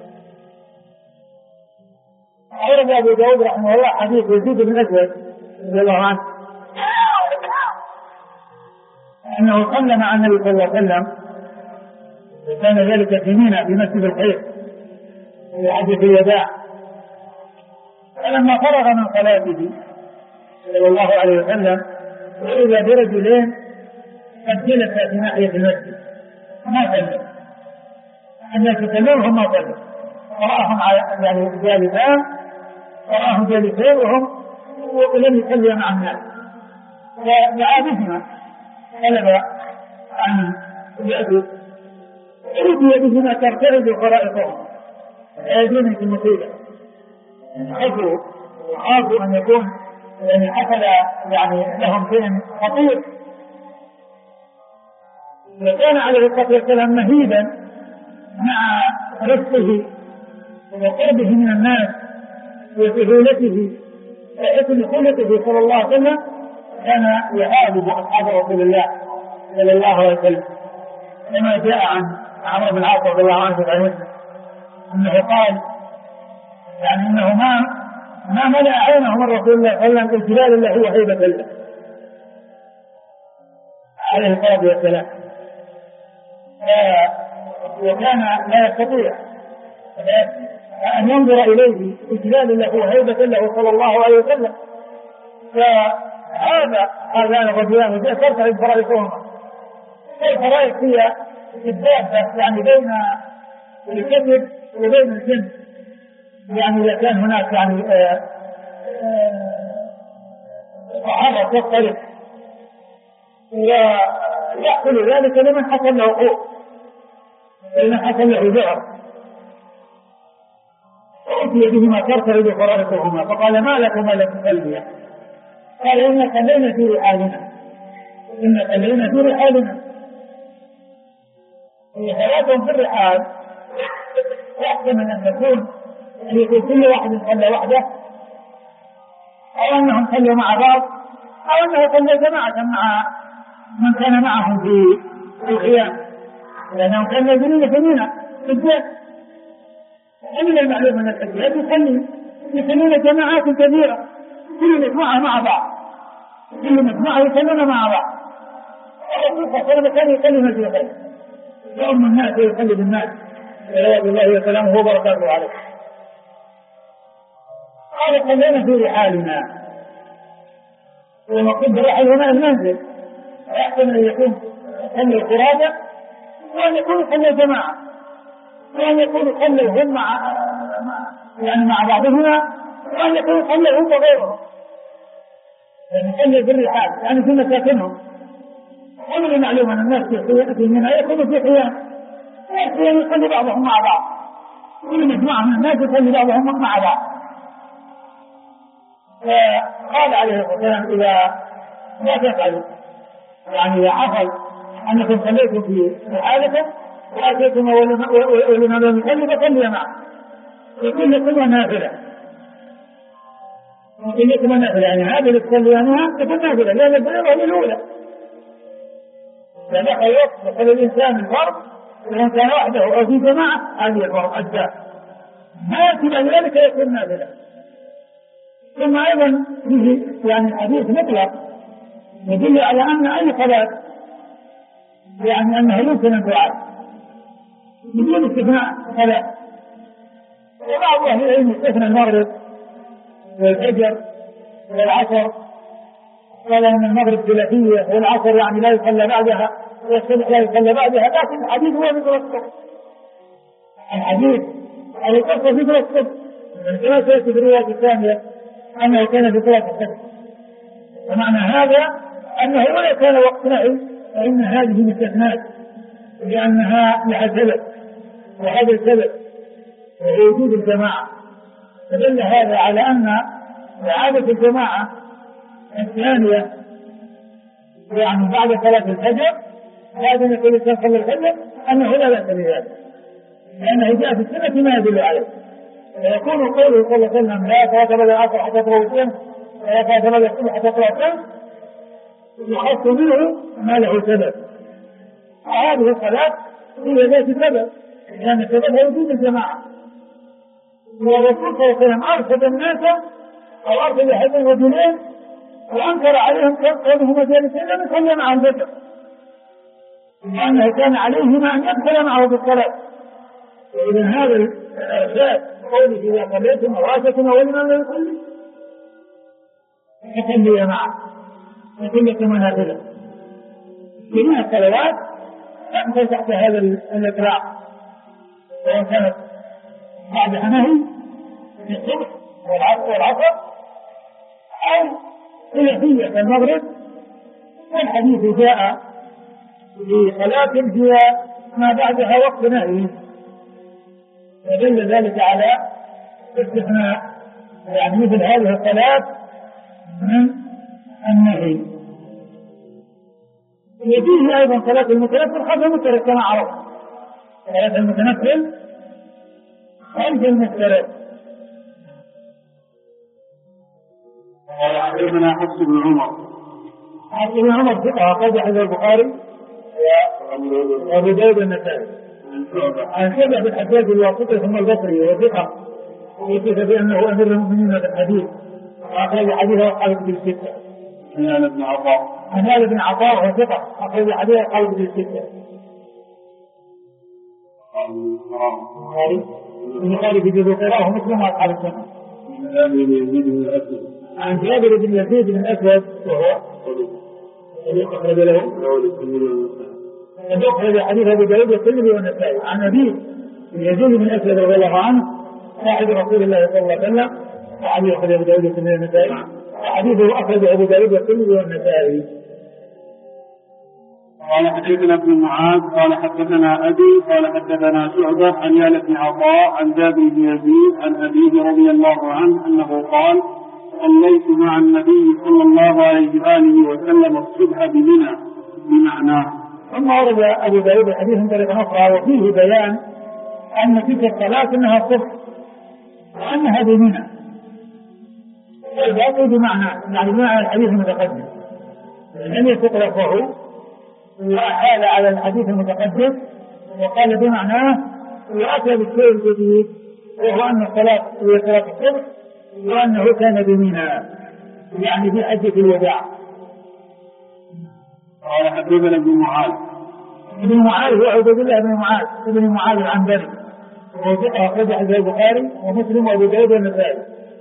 أورد أبو داود رحمه الله حديث يزيد بن الأسود رضي الله عنه أنه صلى مع النبي صلى الله عليه وسلم، كان ذلك في منى في مسجد الخير في حجة الوداع، فلما فرغ من صلاته صلى الله عليه وسلم وإذا برجلين قد جلس في ناحية المسجد ما صلى، الناس يصلون ما صلوا، ورآهم يعني جالسان، ورآهم جالسين ولم يصلي مع الناس، ودعا بهما طلب عن يأتوا يريد بهما ترتعد فرائصهم يأتون في المصيبة، خافوا أن يكون يعني حصل يعني لهم شيء خطير. وكان عليه الصلاة والسلام مهيبا مع رفقه وقربه من الناس وسهولته وحسن خلقه صلى الله عليه وسلم، كان يعاقب أصحاب رسول الله صلى الله عليه وسلم، كما جاء عن عمرو بن العاص رضي الله عنه في مسلم أنه قال يعني أنه ما ملأ عينه من رسول الله صلى الله عليه وسلم الجلال الله وهيبة الله عليه الصلاة والسلام، وكان لا يستطيع أن ينظر إليه إجلال الله وهيبة الله صلى الله عليه وسلم. فهذا هذان الرجلان ترتعد فرائصهما، الفرائص هي الدابة يعني بين الكبد وبين الجن، يعني إذا كان هناك يعني تحرك يختلف، ويحصل ذلك لمن حصل له قوة، لمن حصل له ذعر، فأتي بهما ترتعد فرائصهما فقال: ما لكما لم تصليا؟ قال: إن صلينا في رحالنا. هي صلاتهم في الرحال يحتمل أن يكون كل واحد صلى وحده، أو أنهم صلوا مع بعض، أو أنه صلى جماعة مع من كان معهم في القيام، لأنهم كانوا يجرون في منى في الجيش. ومن المعلوم أن الحجاج يصلون جماعات كثيرة، كل مجموعة مع بعض، كل مجموعة يصلون مع بعض، الرسول صلى الله عليه وسلم كان يصلي مجموعتين، يؤم الناس ويقلد الناس صلوات الله وسلامه وبركاته عليه. قال خلينا في رحالنا، ومقصود بالرحل هنا المنزل، ويحسن أن يكون خلوا القرابة وأن يكونوا خلوا جماعة وأن يكونوا خلوا هم مع بعضهما وأن يكونوا خلوا هم وغيرهم، يعني خلوا بالرحال يعني في مساكنهم. ومن المعلوم أن الناس في منها يكونوا في قيام يخلي بعضهم مع بعض، كل مجموعة من الناس يخلي بعضهم مع بعض. فقال عليه الصلاة والسلام إذا لا تفعلوا، يعني إذا حصل أنكم خليتم في حالكم وأتيتم ولنا لم يخلي فخلي معه، يكون لكم نافلة، يكون لكم نافلة، يعني هذه اللي تصليانها تكون نافلة لأن الفريضة هي الأولى. إذا دخل وقت دخل الإنسان الفرض وإن كان وحده أو في جماعة هذه الفرض أجزاء، ما يأتي بعد ذلك يكون نافلة. ثم أيضا فيه يعني حديث مطلق يدل على أن أي صلاة يعني أنها يمكن أن تعاد بدون استثناء صلاة. وبعض أهل العلم استثنى المغرب والفجر والعصر، قال أن المغرب ثلاثية والعصر يعني لا يصلى بعدها والصبح لا يصلى بعدها، لكن الحديث هو ذكر الصبح، الحديث على القصة ذكر الصبح كما سيأتي في الرواية الثانية أنه كان في صلاة الصبح. ومعنى هذا أنه ولا كان وقت نهي فإن هذه مستثنات لأنها لها سبب، وهذا السبب وهو وجود الجماعة. فدل هذا على أن إعادة الجماعة الثانية يعني بعد صلاة الفجر بعد أن يكون الإنسان صلى الفجر أنه لا بأس بذلك، لأنه جاء في السنة ما يدل عليه. ويكون قوله صلى الله عليه وسلم لا صلاة بعد العصر حتى تطلع الشمس ولا صلاة بعد الصبح حتى تطلع الشمس يخص منه ما له سبب، وهذه الصلاة هي ذات سبب لأن السبب هو وجود الجماعة. والرسول صلى الله عليه وسلم أرشد الناس أو أرشد هذين الرجلين وأنكر عليهم كونهما جالسين لم يصلي معهم الفجر، لأنه كان عليهما أن يدخل معه بالصلاة. وإذا هذا الإرشاد قوله إذا صليتم أو أتيتم ولمن لا يصلي فصلي معه وكل كما نافلة. جميع الصلوات تدخل تحت هذا الإطلاق، سواء كانت بعد نهي في الصبح والعصر أو ثلاثية كالمغرب. والحديث جاء بصلاة هي ما بعدها وقت نهي، ودل ذلك على استثناء يعني مثل هذه الصلاة من النهي. يجوز أيضا صلاة المتنفل خلف المفترض كما عرفت، صلاة المتنفل خلف المفترض. قال حدثنا حفص بن عمر. حفص بن عمر ثقة أخرج حديث البخاري وأبو داود النسائي عن شعبة بن الحجاج الواسطي ثم البصري وثقة وصف بأنه أمير المؤمنين في الحديث وأخرج حديثه أصحاب الكتب الستة. عن ابن عطاء. عن ابن عطاء وهو ثقة أخرج حديثه أصحاب الكتب الستة. البخاري في جزء قراءه مسلم وأصحاب السنة. عن جابر بن يزيد بن الأسود وهو صديق أخرج له أخرج حديث أبو داود والترمذي والنسائي. عن أبيه يزيد بن الأسود رضي الله عنه صاحب رسول الله صلى الله عليه وسلم وحديث أخرج أبو داود والترمذي والنسائي وحديثه أخرج أبو داود والترمذي والنسائي. قال حدثنا ابن معاذ قال حدثنا أبي قال حدثنا شعبة عن يال بن عطاء عن جابر بن يزيد عن أبيه رضي الله عنه أنه قال صليت مع النبي صلى الله عليه وآله وسلم الصبح بمنى بمعناه. ثم ورد أبو داود الحديث من طريق أخرى وفيه بيان أن تلك الصلاة أنها الصبح وأنها بمنى، والباقي بمعنى يعني بمعنى الحديث المتقدم لم يستطرقه وأحال على الحديث المتقدم وقال بمعناه وأتى بالشيء الجديد وهو أن الصلاة هي صلاة الصبح وأنه كان بمنى يعني في حجة الوداع. قال حدثنا ابن معاذ ابن معاذ هو عبد الله بن معاذ ابن معاذ العنبري، أخرج حديث البخاري ومسلم وأبو داود والنسائي.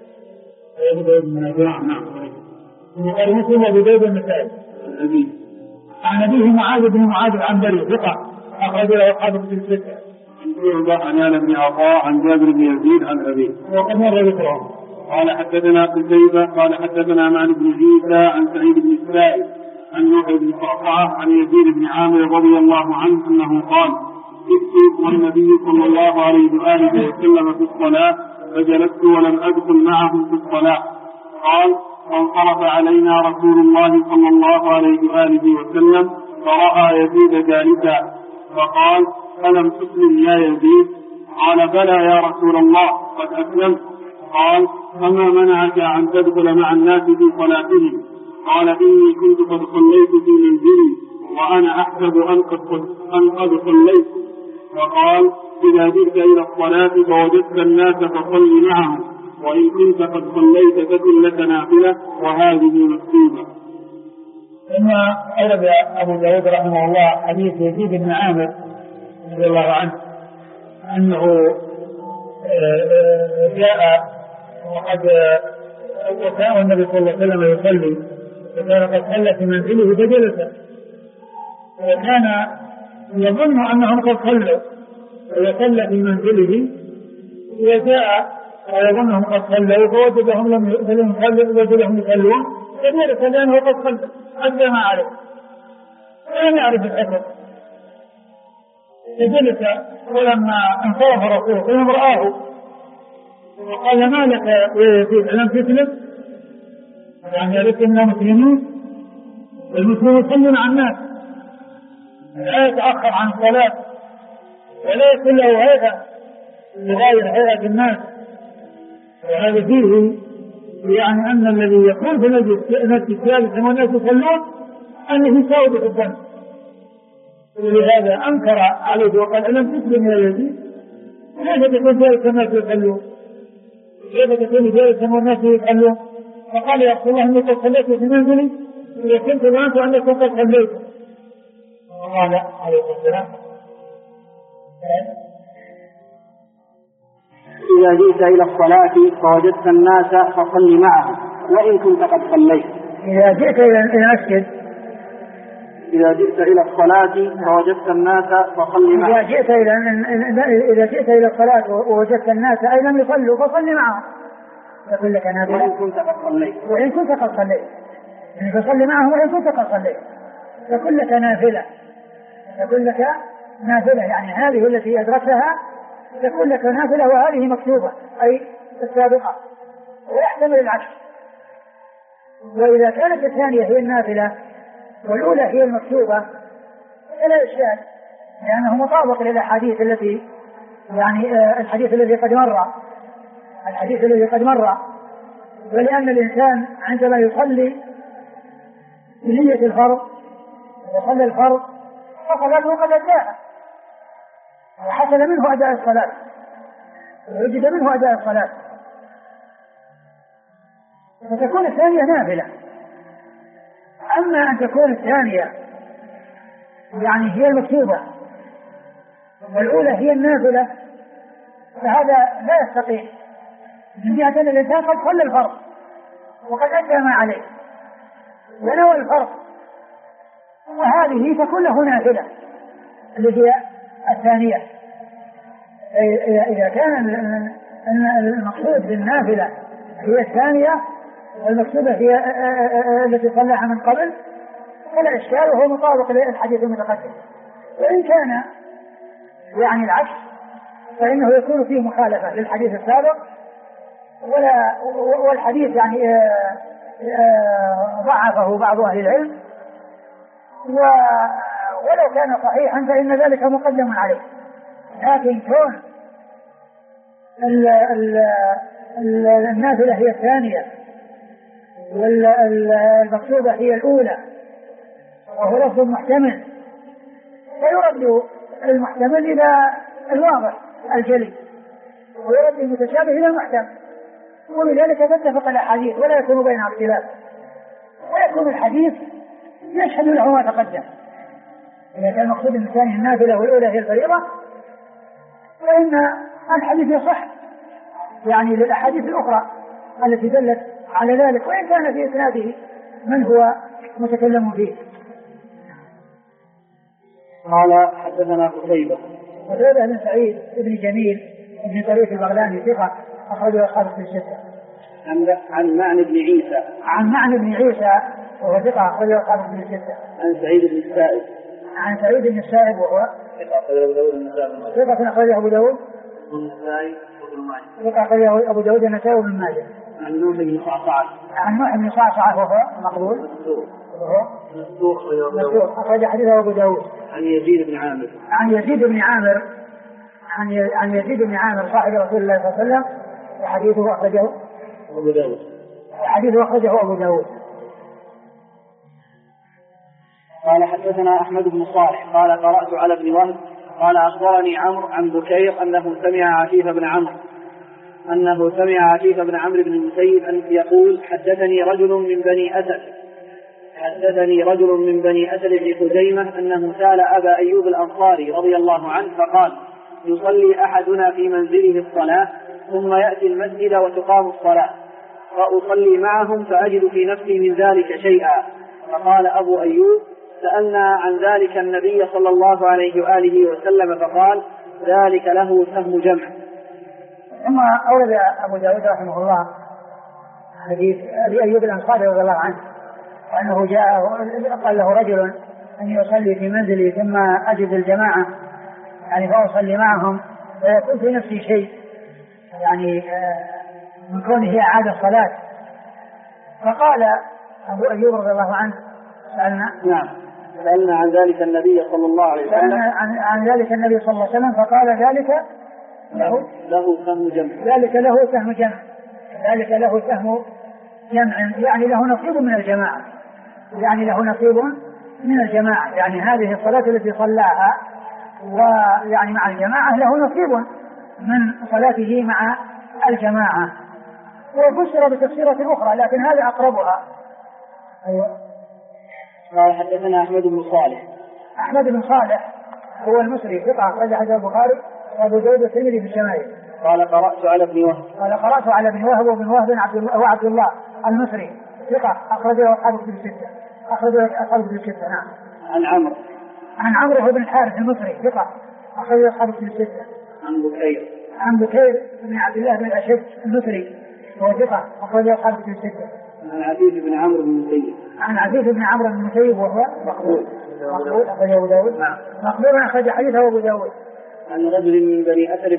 نعم. البخاري ومسلم وأبو داود والنسائي. عن أبيه معاذ بن معاذ العنبري ثقة أخرج له أصحاب الكتب الستة. عن آل بن عطاء عن جابر بن يزيد عن أبيه وقد مر ذكرهم. قال حدثنا قتيبة قال حدثنا معن بن عيسى عن سعيد بن السائب عن نوح بن قعقعة عن يزيد بن عامر رضي الله عنه أنه قال: جئت والنبي صلى الله عليه وآله وسلم في الصلاة فجلست ولم أدخل معهم في الصلاة. قال: فانصرف علينا رسول الله صلى الله عليه وآله وسلم فرأى يزيد جالسا فقال: ألم تسلم يا يزيد؟ قال: بلى يا رسول الله قد أسلمت. قال: فما منعك أن تدخل مع الناس في صلاتهم؟ قال: إني كنت قد صليت في منزلي وأنا أحسب أن قد صليت. وقال: إذا جئت إلى الصلاة فوجدت الناس فصل معهم، وإن كنت قد صليت فكن لك نافلة وهذه مكتوبة. ثم أورد أبو داود رحمه الله حديث يزيد بن عامر رضي الله عنه أنه جاء وقد كان النبي صلى الله عليه وسلم يصلي فكان قد صلى في منزله فجلس وكان يظن أنهم قد صلوا ويصلى في منزله وجاء ويظنهم قد صلوا فوجدهم لم يصلون فجلس لأنه قد صلى أدى ما عليه ولم يعرف الحكم فجلس. ولما انصرف رسوله ثم رآه وقال: ما لك يا يزيد ألم تسلم؟ يعني لكنا مسلمين، المسلمون يصلون مع الناس لا يتأخر عن الصلاة ولا يكون له هيئة يغير هيئة الناس. وهذا فيه يعني أن الذي يكون في المسجد جالسا والناس يصلون أنه يساوي بالظن. ولهذا أنكر عليه وقال: ألم تسلم يا يزيد؟ كيف تكون جالسا والناس يصلون؟ كيف تكون جالسا والناس يصلون؟ فقال: يا رسول الله إني قد صليت في منزلي وكنت ظننت أنكم قد صليتم. قال عليه السلام: إذا جئت إلى الصلاة فوجدت الناس فصل معهم وإن كنت قد صليت. إذا جئت إلى المسجد إذا جئت إلى الصلاة فوجدت الناس فصل معهم. إذا جئت إلى الصلاة ووجدت الناس أي لم يصلوا فصل معهم فقل لك نافلة وإن كنت قد صليت. وإن كنت قد صليت يعني فصل معهم وإن كنت قد صليت فقل لك نافلة. فقل لك نافلة يعني هذه التي أدركتها تكون لك نافلة وهذه مكتوبة أي السابقة ويحتمل العكس. وإذا كانت الثانية هي النافلة والأولى هي المكتوبة فلا إشكال لأنه مطابق للأحاديث التي يعني الحديث الذي قد مر ولأن الإنسان عندما يصلي بنية الفرض ويصلي الفرض فصلاته قد أداها وحصل منه أداء الصلاة ووجد منه أداء الصلاة فتكون الثانية نافلة. أما أن تكون الثانية يعني هي المكتوبة والأولى هي النافلة فهذا لا يستطيع من جهة أن الإنسان قد صلى الفرض وقد أدى ما عليه ونوى الفرض وهذه تكون له نافلة اللي هي الثانية. إذا كان المقصود بالنافلة هي الثانية والمكتوبة هي التي صلىها من قبل فلا إشكال وهو مطابق للحديث المتقدم. وإن كان يعني العكس فإنه يكون فيه مخالفة للحديث السابق والحديث يعني ضعفه بعض أهل العلم ولو كان صحيحا فإن ذلك مقدم عليه. لكن كون النافلة هي الثانية والمكتوبة هي الأولى وهو لفظ محتمل فيرد المحتمل إلى الواضح الجلي ويرد المتشابه إلى المحتمل ولذلك تتفق الأحاديث ولا يكون بينها اختلاف ويكون الحديث يشهد له ما تقدم إذا كان المقصود من الثاني النافلة والأولى هي الفريضة فإن الحديث يصح يعني للأحاديث الأخرى التي دلت على ذلك، وإن كان في إسناده من هو متكلم فيه. قال حدثنا قتيبة بن سعيد بن جميل بن طريف البغلاني ثقة أخرجه أصحاب في الستة. عن معنى بن عيسى. عن معنى بن عيسى وهو ثقة أخرجه أصحاب في الستة. عن سعيد بن السائب. عن سعيد بن السائب وهو ثقة أخرجه أبو داود. ثقة أخرجه أبو داود النسائي وابن ماجه. عن نوح بن صعصعة. عن نوح بن صعصعة وهو مقبول. مسروق أخرج حديثه أبو داود. عن يزيد بن عامر. عن يزيد بن عامر عن يزيد بن عامر صاحب رسول الله صلى الله عليه وسلم وحديثه أخرجه أبو داود. حديثه أخرجه أبو داود. قال حدثنا أحمد بن صالح قال قرأت على ابن وهب قال أخبرني عمرو عن بكير أنه سمع عفيف بن عمرو بن المسيب أن يقول حدثني رجل من بني أسد بن خزيمة أنه سأل أبا أيوب الأنصاري رضي الله عنه فقال يصلي أحدنا في منزله الصلاة ثم يأتي المسجد وتقام الصلاة فأصلي معهم فأجد في نفسي من ذلك شيئا. فقال أبو أيوب سألنا عن ذلك النبي صلى الله عليه وآله وسلم فقال ذلك له سهم جمع. ثم أورد أبو داود رحمه الله حديث أبي أيوب الأنصاري رضي الله عنه وأنه جاء قال له رجل أن يصلي في منزلي ثم أجد الجماعة يعني فأصلي معهم فيكون في نفسي شيء يعني من كونه أعاد الصلاة. فقال أبو أيوب رضي الله عنه سألنا عن ذلك النبي صلى الله عليه وسلم عن ذلك النبي صلى الله عليه وسلم فقال ذلك له سهم جمع. ذلك له سهم جمع يعني له نصيب من الجماعة يعني هذه الصلاة التي صلاها ويعني مع الجماعة له نصيب من صلاته مع الجماعة. وفسر بتفسيرة أخرى لكن هذا أقربها. أيوة. قال حدثنا أحمد بن صالح هو المصري ثقة أخرج حديث البخاري وأبو داود والترمذي في الشمائل. قال قرأت على ابن وهب وابن وهب عبد الله المصري ثقة أخرجه أصحاب في الستة. نعم. عن عمرو بن الحارث المصري ثقة أخرجه أصحاب في الستة. عن بكير بن عبد الله بن الأشد المصري وهو ثقة أخرجه أصحاب في الستة. عن عفيف بن عمرو بن المسيب وهو مقبول أخرجه أبو داود. مقبول أخرج حديثه أبو داود. عن رجل من بني أسد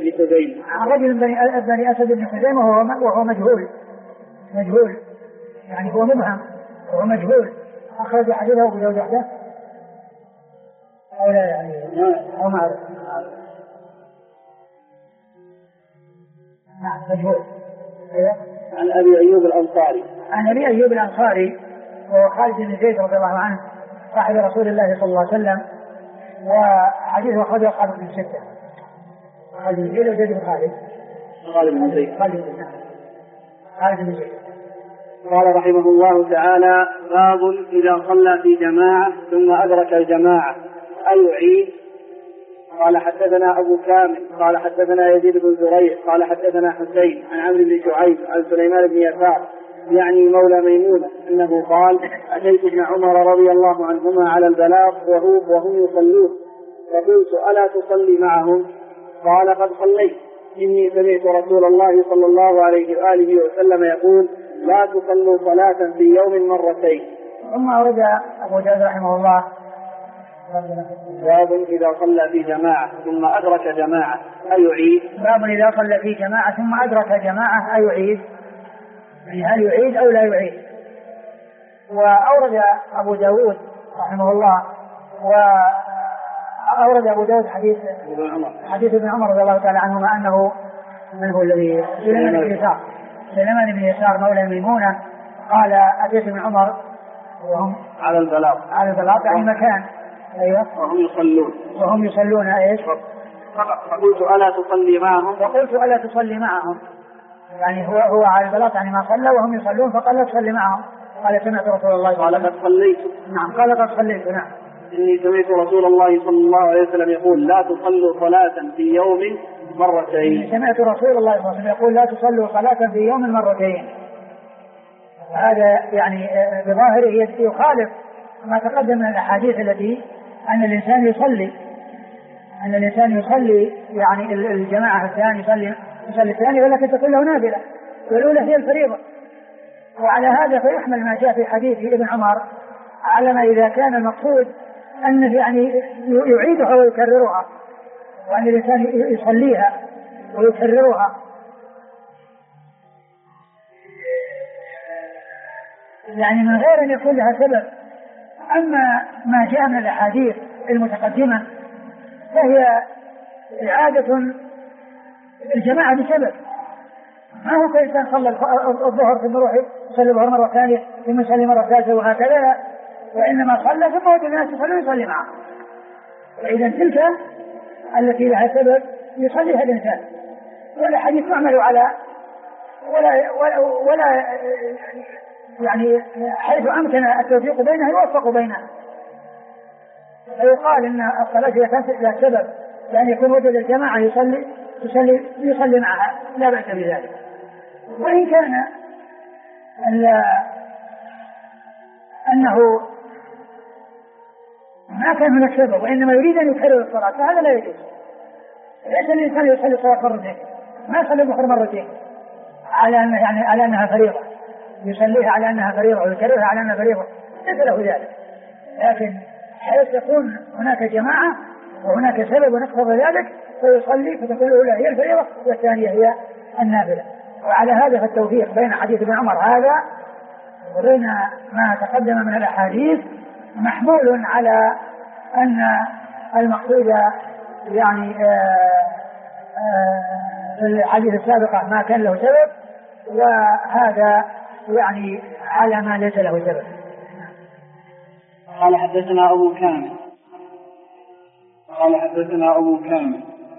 بن خزيمة وهو مجهول يعني هو مبهم وهو مجهول أخرج حديثه أبو داود وحده أو لا يعني أو معروف. مجهول. عن أبي أيوب الأنصاري وهو خالد بن زيد رضي الله عنه صاحب رسول الله صلى الله عليه وسلم وحديثه أخرجه أصحاب في الستة. خالد بن زيد وزيد بن خالد بن زيد. قال رحمه الله تعالى باب إذا صلى في جماعة ثم أدرك الجماعة أيعيد. قال حدثنا أبو كامل قال حدثنا يزيد بن زريع قال حدثنا حسين عن عمرو بن شعيب عن سليمان بن يسار يعني مولى ميمونة أنه قال أتيت ابن عمر رضي الله عنهما على البلاط وهم يصلون فقلت ألا تصلي معهم؟ قال قد صليت إني سمعت رسول الله صلى الله عليه وآله وسلم يقول لا تصلوا صلاة في يوم مرتين. ثم أورد أبو داود رحمه الله باب إذا صلى في جماعة ثم أدرك جماعة أيعيد. باب إذا صلى في جماعة ثم أدرك جماعة أيعيد يعني هل يعيد أو لا يعيد. وأورد أبو داود رحمه الله وأورد أبو داود حديث ابن عمر رضي الله تعالى عنهما أنه من هو الذي سليمان بن يسار مولى ميمونة قال أتيت ابن عمر وهم على البلاط يعني مكان. أيوة. وهم يصلون إيش؟ فقلت ألا تصلي معهم يعني هو على البلاط يعني ما صلى وهم يصلون فقال لا تصلي معهم. قال سمعت رسول الله قال قد صليت. نعم قال قد صليت. نعم. إني سمعت رسول الله صلى الله عليه وسلم يقول لا تصلوا صلاة في يوم مرتين. سمعت رسول الله صلى الله عليه وسلم يقول لا تصلوا صلاة في يوم مرتين. هذا يعني بظاهره يخالف ما تقدم من الأحاديث التي أن الإنسان يصلي يعني الجماعة الثاني يصلي الثاني ولكن تكون له نافلة والأولى هي الفريضة. وعلى هذا فيحمل ما جاء في حديث ابن عمر على ما إذا كان المقصود أنه يعني يعيدها ويكررها، وأن الإنسان يصليها ويكررها، يعني من غير أن يكون لها سبب. أما ما جاء من الأحاديث المتقدمة فهي إعادة الجماعة بسبب، ما هو كإنسان صلى الظهر ثم يروح يصلي الظهر مرة ثانية ثم يصلي مرة ثالثة وهكذا، وإنما صلى ثم وجد الناس يصلي معه. وإذا تلك التي لها سبب يصليها الإنسان، والحديث يعمل على ولا يعني حيث أمكن التوفيق بينها يوفق بينها. فيقال إن الصلاة إذا كانت لها سبب لأن يكون وجد الجماعة يصلي معها لا بأس بذلك. وإن كان أنه ما كان هناك سبب وإنما يريد أن يكرر الصلاة فهذا لا يجوز. ليس الإنسان يصلي الصلاة مرتين، ما يصلي الظهر مرتين على أنها فريضة، يصليها على أنها فريضة ويكررها على أنها فريضة، ليس له ذلك. لكن حيث يكون هناك جماعة وهناك سبب ونقتضى ذلك فيصلي فتكون الأولى هي الفريضة والثانية هي النافلة. وعلى هذا فالتوفيق بين حديث ابن عمر هذا وبين ما تقدم من الأحاديث محمول على أن المقصود يعني في الحديث السابقة ما كان له سبب، وهذا يعني على ما ليس له سبب. قال حدثنا أبو كامل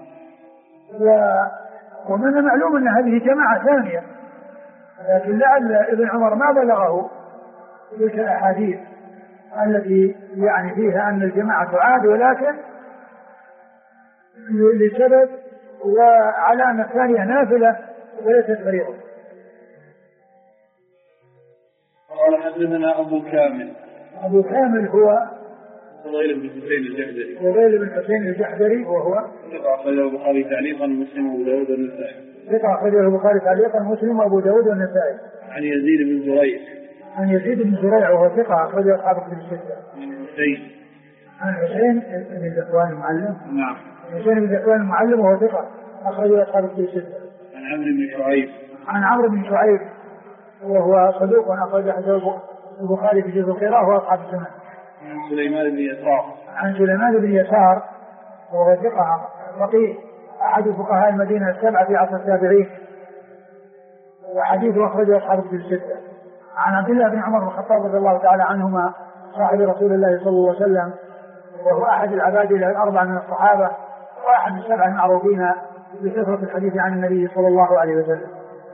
ومن المعلوم أن هذه جماعة ثانية، لكن لعل ابن عمر ما بلغه تلك الأحاديث التي يعني فيها أن الجماعة تعاد ولكن لسبب وعلامة ثانية نافلة وليست فريضة. قال حدثنا أبو كامل هو فضيل بن حسين الجحدري وهو ثقة أخرجه البخاري تعليقا ومسلم وأبو داود والنسائي. عن يزيد بن زريع وهو ثقة أخرجه أصحاب الكتب الستة. عن حسين بن ذكوان المعلم. نعم. حسين بن ذكوان المعلم وهو ثقة أخرجه أصحاب الكتب الستة. عن عمرو بن شعيب وهو صدوق أخرج حديث البخاري في جزء القراءة وأصحاب السنة. عن سليمان بن يسار وهو ثقة فقيه أحد فقهاء المدينة السبعة في عصر التابعين، وحديث أخرجه أصحاب الكتب الستة. عن عبد الله بن عمر بن الخطاب رضي الله تعالى عنهما صاحب رسول الله صلى الله عليه وسلم، وهو أحد العباد الأربعة من الصحابة وأحد السبعة المعروفين بكثرة الحديث عن النبي صلى الله عليه وسلم.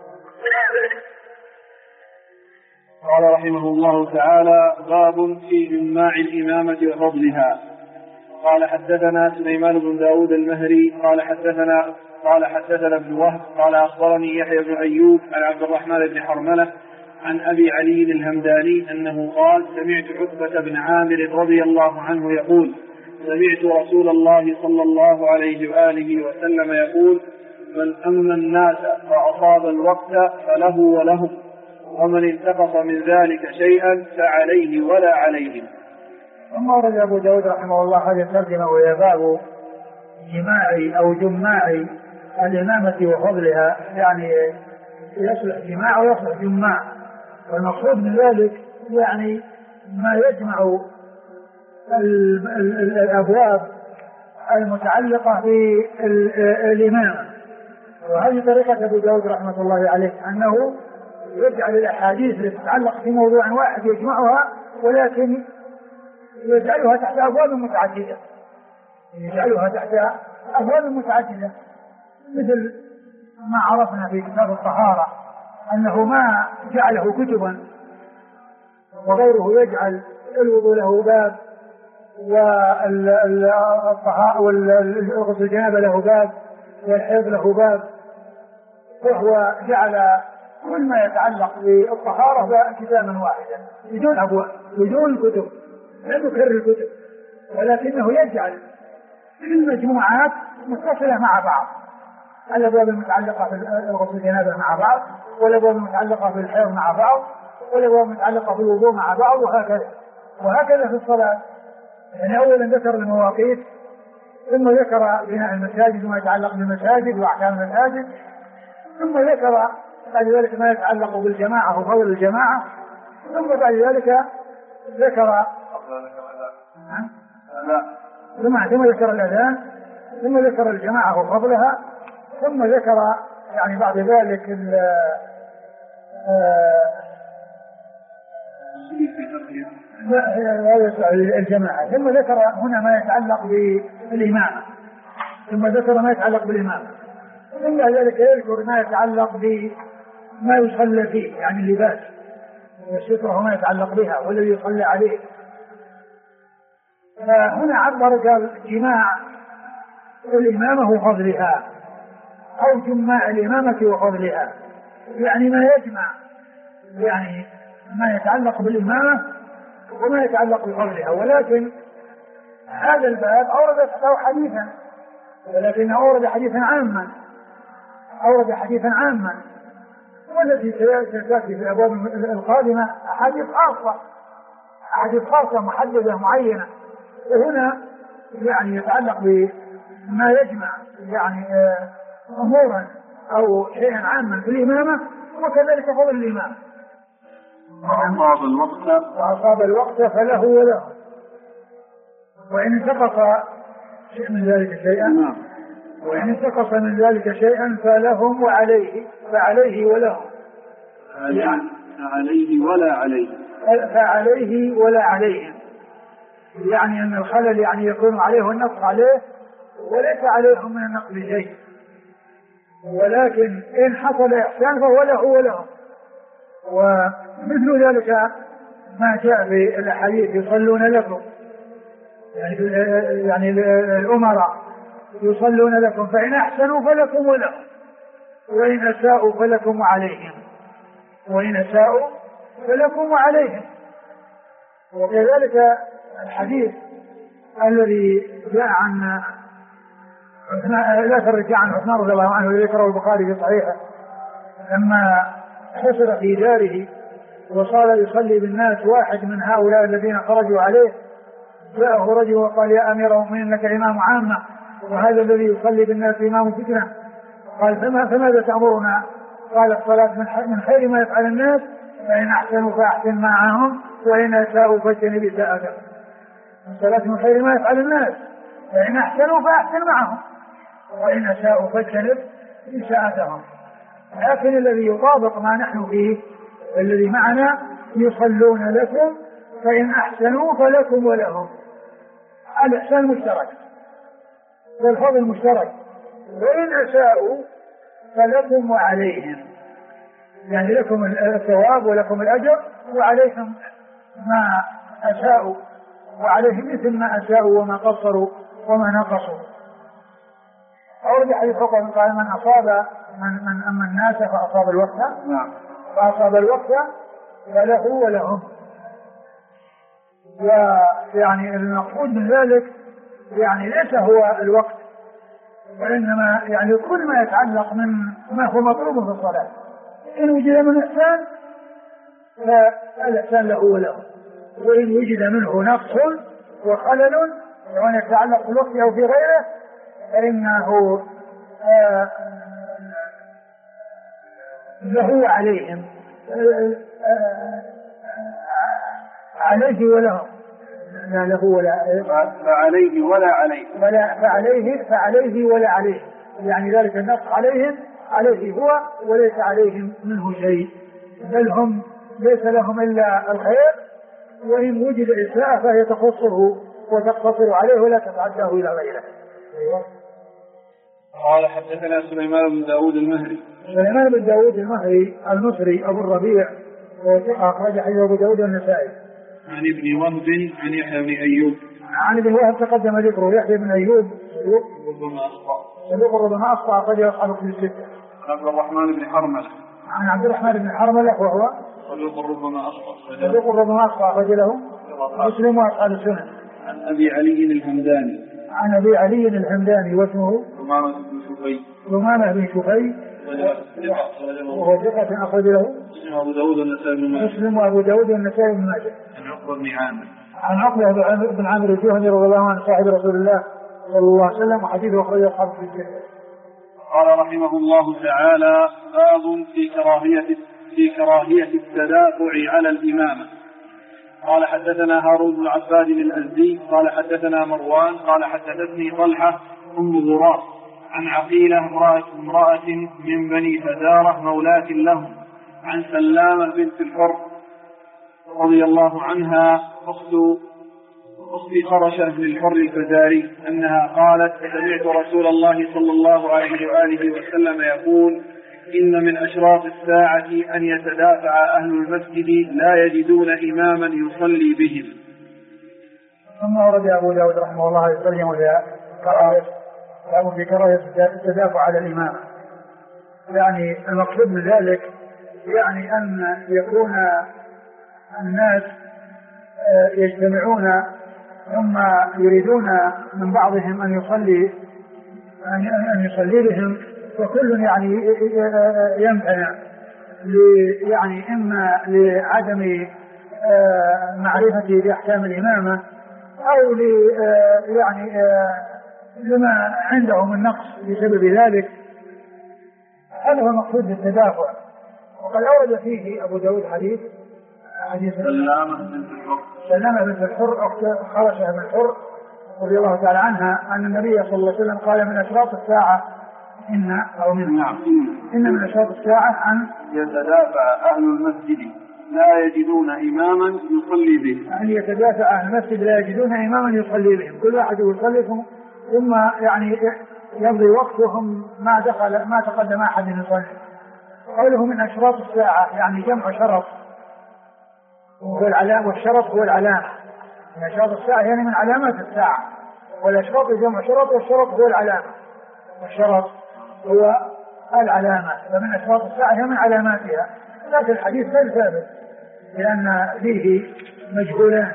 قال رحمه الله تعالى: باب في جماع الإمامة وفضلها. قال حدثنا سليمان بن داود المهري قال حدثنا ابن وهب قال أخبرني يحيى بن أيوب عن عبد الرحمن بن حرملة عن أبي علي الهمداني أنه قال: سمعت عتبة بن عامر رضي الله عنه يقول: سمعت رسول الله صلى الله عليه وآله وسلم يقول: من أمن الناس فأصاب الوقت فله ولهم، ومن انتقص من ذلك شيئا فعليه ولا عليهم. ثم ورد أبو داود رحمه الله هذه الترجمة وهي باب جماع الإمامة وفضلها، يعني يصلح جماع ويصلح جماع، والمقصود من ذلك يعني ما يجمع الأبواب المتعلقة بالإمامة. وهذه طريقة أبو داود رحمه الله عليه، أنه يجعل الأحاديث التي تتعلق في موضوع واحد يجمعها ولكن يجعلها تحت أبواب متعددة، مثل ما عرفنا في كتاب الطهارة أنه ما جعله كتبا وغيره يجعل الوضوء له باب والطهارة والغسل الجنابة له باب والحيض له باب، وهو جعل كل ما يتعلق بالطهارة كتابا واحدا بدون أبواب بدون كتب، لا يكرر الكتب، ولكنه يجعل المجموعات متصلة مع بعض، الأبواب المتعلقة بالغسل الجنابة مع بعض، والأبواب المتعلقة بالحيض مع بعض، والأبواب المتعلقة بالوضوء مع بعض، وهكذا في الصلاة. يعني أولا ذكر المواقيت، ثم ذكر بناء المساجد وما يتعلق بالمساجد وأحكام المساجد، ثم ذكر بعد ذلك ما يتعلق بالجماعة وفضل الجماعة، ثم بعد ذلك ذكر ثم ذكر الأذان، ثم ذكر الجماعة وفضلها، ثم ذكر يعني بعد ذلك الجماعة، ثم ذكر هنا ما يتعلق بالإمامة، ثم ذكر ما يتعلق بالإمامة، ثم بعد ذلك يذكر ما يتعلق بما يصلى فيه، يعني اللباس والسترة وما يتعلق بها والذي يصلى عليه. فهنا عبر قال جماع الإمامة وفضلها، أو جماع الإمامة وفضلها، يعني ما يجمع يعني ما يتعلق بالإمامة وما يتعلق بفضلها. ولكن هذا الباب أورد له حديثا، ولكنه أورد حديثا عاما، والذي سيأتي في الأبواب القادمة أحاديث خاصة محددة معينة. وهنا يعني يتعلق بما يجمع يعني أمورا أو شيئا عاما في الإمامة، وكذلك فضل الإمام. وأصاب الوقت فله وله، وإن انتقص شيء من ذلك شيئا فلهم وعليه، فعليه ولهم، فعليه ولا عليهم، يعني أن الخلل يعني يكون عليه والنقص عليه، وليس عليهم من النقص شيء، ولكن إن حصل إحسان فهو له ولهم. ومثل ذلك ما جاء في الأحاديث يصلون لكم، يعني الأمراء يصلون لكم، فإن أحسنوا فلكم ولهم، وإن أساءوا فلكم وعليهم. وكذلك الحديث الذي جاء عن عن عثمان رضي الله عنه الذي ذكره البخاري في صحيحه، لما حصل في داره وصار يصلي بالناس، واحد من هؤلاء الذين خرجوا عليه جاءه رجل وقال: يا أمير المؤمنين لك إمام عامة، وهذا الذي يصلي بالناس إمام فتنة. قال: فماذا تأمرنا؟ قال: الصلاة من خير ما يفعل الناس، فإن أحسنوا فأحسن معهم، وإن أساءوا فاجتنب إساءتهم. الصلاة من خير ما يفعل الناس، فإن أحسنوا فأحسن معهم، وإن أساءوا فاجتنب إساءتهم. لكن الذي يطابق ما نحن فيه الذي معنا: يصلون لكم فإن أحسنوا فلكم ولهم. الإحسان مشترك والفضل مشترك، وإن أساءوا فلكم وعليهم، يعني لكم الثواب ولكم الأجر، وعليهم ما أساءوا، وعليهم مثل ما أساءوا وما قصروا وما نقصوا. أورد حديث حكم قال: من أصاب من أما الناس فأصاب الوقت فله ولهم. ويعني المقصود من ذلك يعني ليس هو الوقت، وإنما يعني كل ما يتعلق من ما هو مطلوب في الصلاة. إن وجد من إحسان فالإحسان له وله، وإن وجد منه نقص وخلل وأن يتعلق بالوقت أو في غيره فإنه له عليهم، عليه ولهم، لا له ولا فعليه ولا عليه، فعليه ولا عليه، يعني ذلك النص عليه هو وليس عليهم منه شيء، بل هم ليس لهم إلا الخير، وإن وجد إساءة فهي تخصه وتقتصر عليه ولا تتعداه إلى غيره. قال: حدثنا سليمان بن داود المهري المصري أبو الربيع، وأخرج حديث أبو داود النسائي. عن ابن وهب عن يحيى بن أيوب عن ابن وهب تقدم ذكره. يحيى بن أيوب صدوق ربما أخطأ أخرجه أصحاب كتب الستة. عن عبد الرحمن بن حرملة عن عبد الرحمن بن حرملة وهو صدوق ربما أخطأ أخرج له مسلم وأصحاب السنن. عن أبي علي الهمداني عن أبي علي الهمداني واسمه ثمامة بن شفي وهو ثقة أخرج له مسلم وأبو داود والنسائي بن ماجه. عن عقبة بن عامر الجهني رضي الله عنه صاحب رسول الله صلى الله عليه وسلم وحديثه أخرجه أصحاب السنن. قال رحمه الله تعالى: باب في كراهية التدافع على الإمامة. قال حدثنا هارون بن عباد الأزدي قال حدثنا مروان قال حدثتني طلحة أم غراب عن عقيلة امرأة من بني فزارة مولاة لهم عن سلامة بنت الحر رضي الله عنها أخت خرشة بن الحر الفزاري أنها قالت: سمعت رسول الله صلى الله عليه وآله وسلم يقول: إن من أشراط الساعة أن يتدافع أهل المسجد لا يجدون إماما يصلي بهم. ثم ورد أبو داود رحمه الله يسلم في كراهية التدافع على الإمامة. يعني المقصود من ذلك يعني أن يكون الناس يجتمعون ثم يريدون من بعضهم أن يصلي بهم، وكل يعني يمتنع يعني إما لعدم معرفة بأحكام الإمامة أو يعني لما عنده من نقص بسبب ذلك. هذا هو المقصود بالتدافع. وقد أورد فيه أبو داود حديث سلامة بنت الحر أخت خرشة بن الحر رضي الله تعالى عنها أن النبي صلى الله عليه وسلم قال: من أشراط الساعة إن من أشراط الساعة أن يتدافع أهل المسجد لا يجدون إماما يصلي بهم. أن يتدافع أهل المسجد لا يجدون إماما يصلي بهم، كل واحد يصلي ثم يعني يمضي وقتهم ما تقدم أحد يصلي. قوله من أشراط الساعة يعني جمع شرط، والشرط هو العلامة. من أشراط الساعة يعني من علامات الساعة، والأشراط جمع شرط والشرط هو العلامة، والشرط هو العلامة. فمن أشراط الساعة هي من علاماتها. لكن الحديث غير ثابت لأن فيه مجهولان.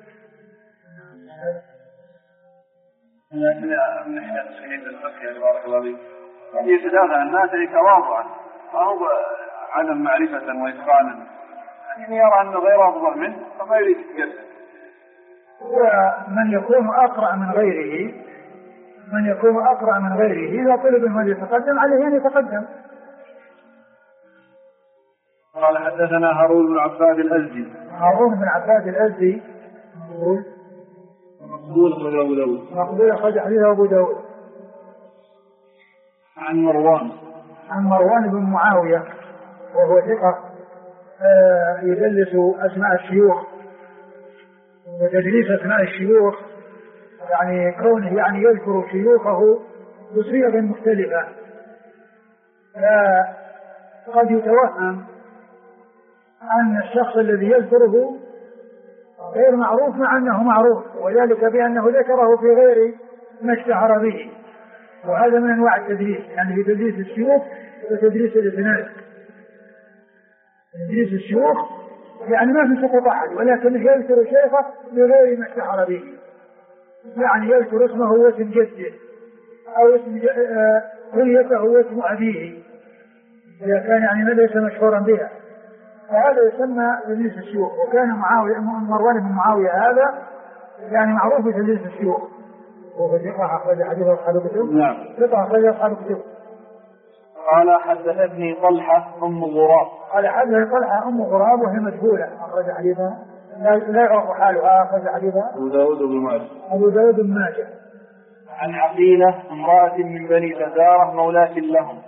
من احدى سنين الفقه بارك الله فيك يتدافع الناس تواضعا فهو عدم معرفة وإتقانا، يعني يرى أنه غير أفضل منه فما يريد يتقدم. ومن يكون أقرأ من غيره إذا طلب من يتقدم عليه أن يتقدم. قال حدثنا هارون بن عباد الأزدي مقبول أخرج حديثه أبو داود. عن مروان بن معاوية وهو ثقة يدلس أسماء الشيوخ، وتدليس أسماء الشيوخ يعني كونه يعني يذكر شيوخه بصيغ مختلفة، قد يتوهم أن الشخص الذي يذكره غير معروف مع أنه معروف، وذلك بأنه ذكره في غير ما اشتهر به. وهذا من أنواع التدليس، يعني في تدليس الشيوخ وتدليس الإسناد. تدليس الشيوخ يعني ما في سقوط أحد، ولكن يذكر شيخه بغير ما اشتهر به، يعني يذكر اسمه واسم جده أو اسم كنيته واسم أبيه إذا كان يعني ما ليس مشهورا بها، فهذا يسمى تدليس الشيوخ. وكان مروان بن معاوية هذا يعني معروف بتدليس الشيوخ، وهو ثقة أخرج حديث أصحاب الكتب. نعم. ثقة أخرج أصحاب الكتب. قال حدثتني طلحة أم غراب وهي مجهولة أخرج حديثها لا يعرف حالها، أخرج حديثها أبو داود بن ماجه. عن عقيلة امرأة من بني فزارة مولاة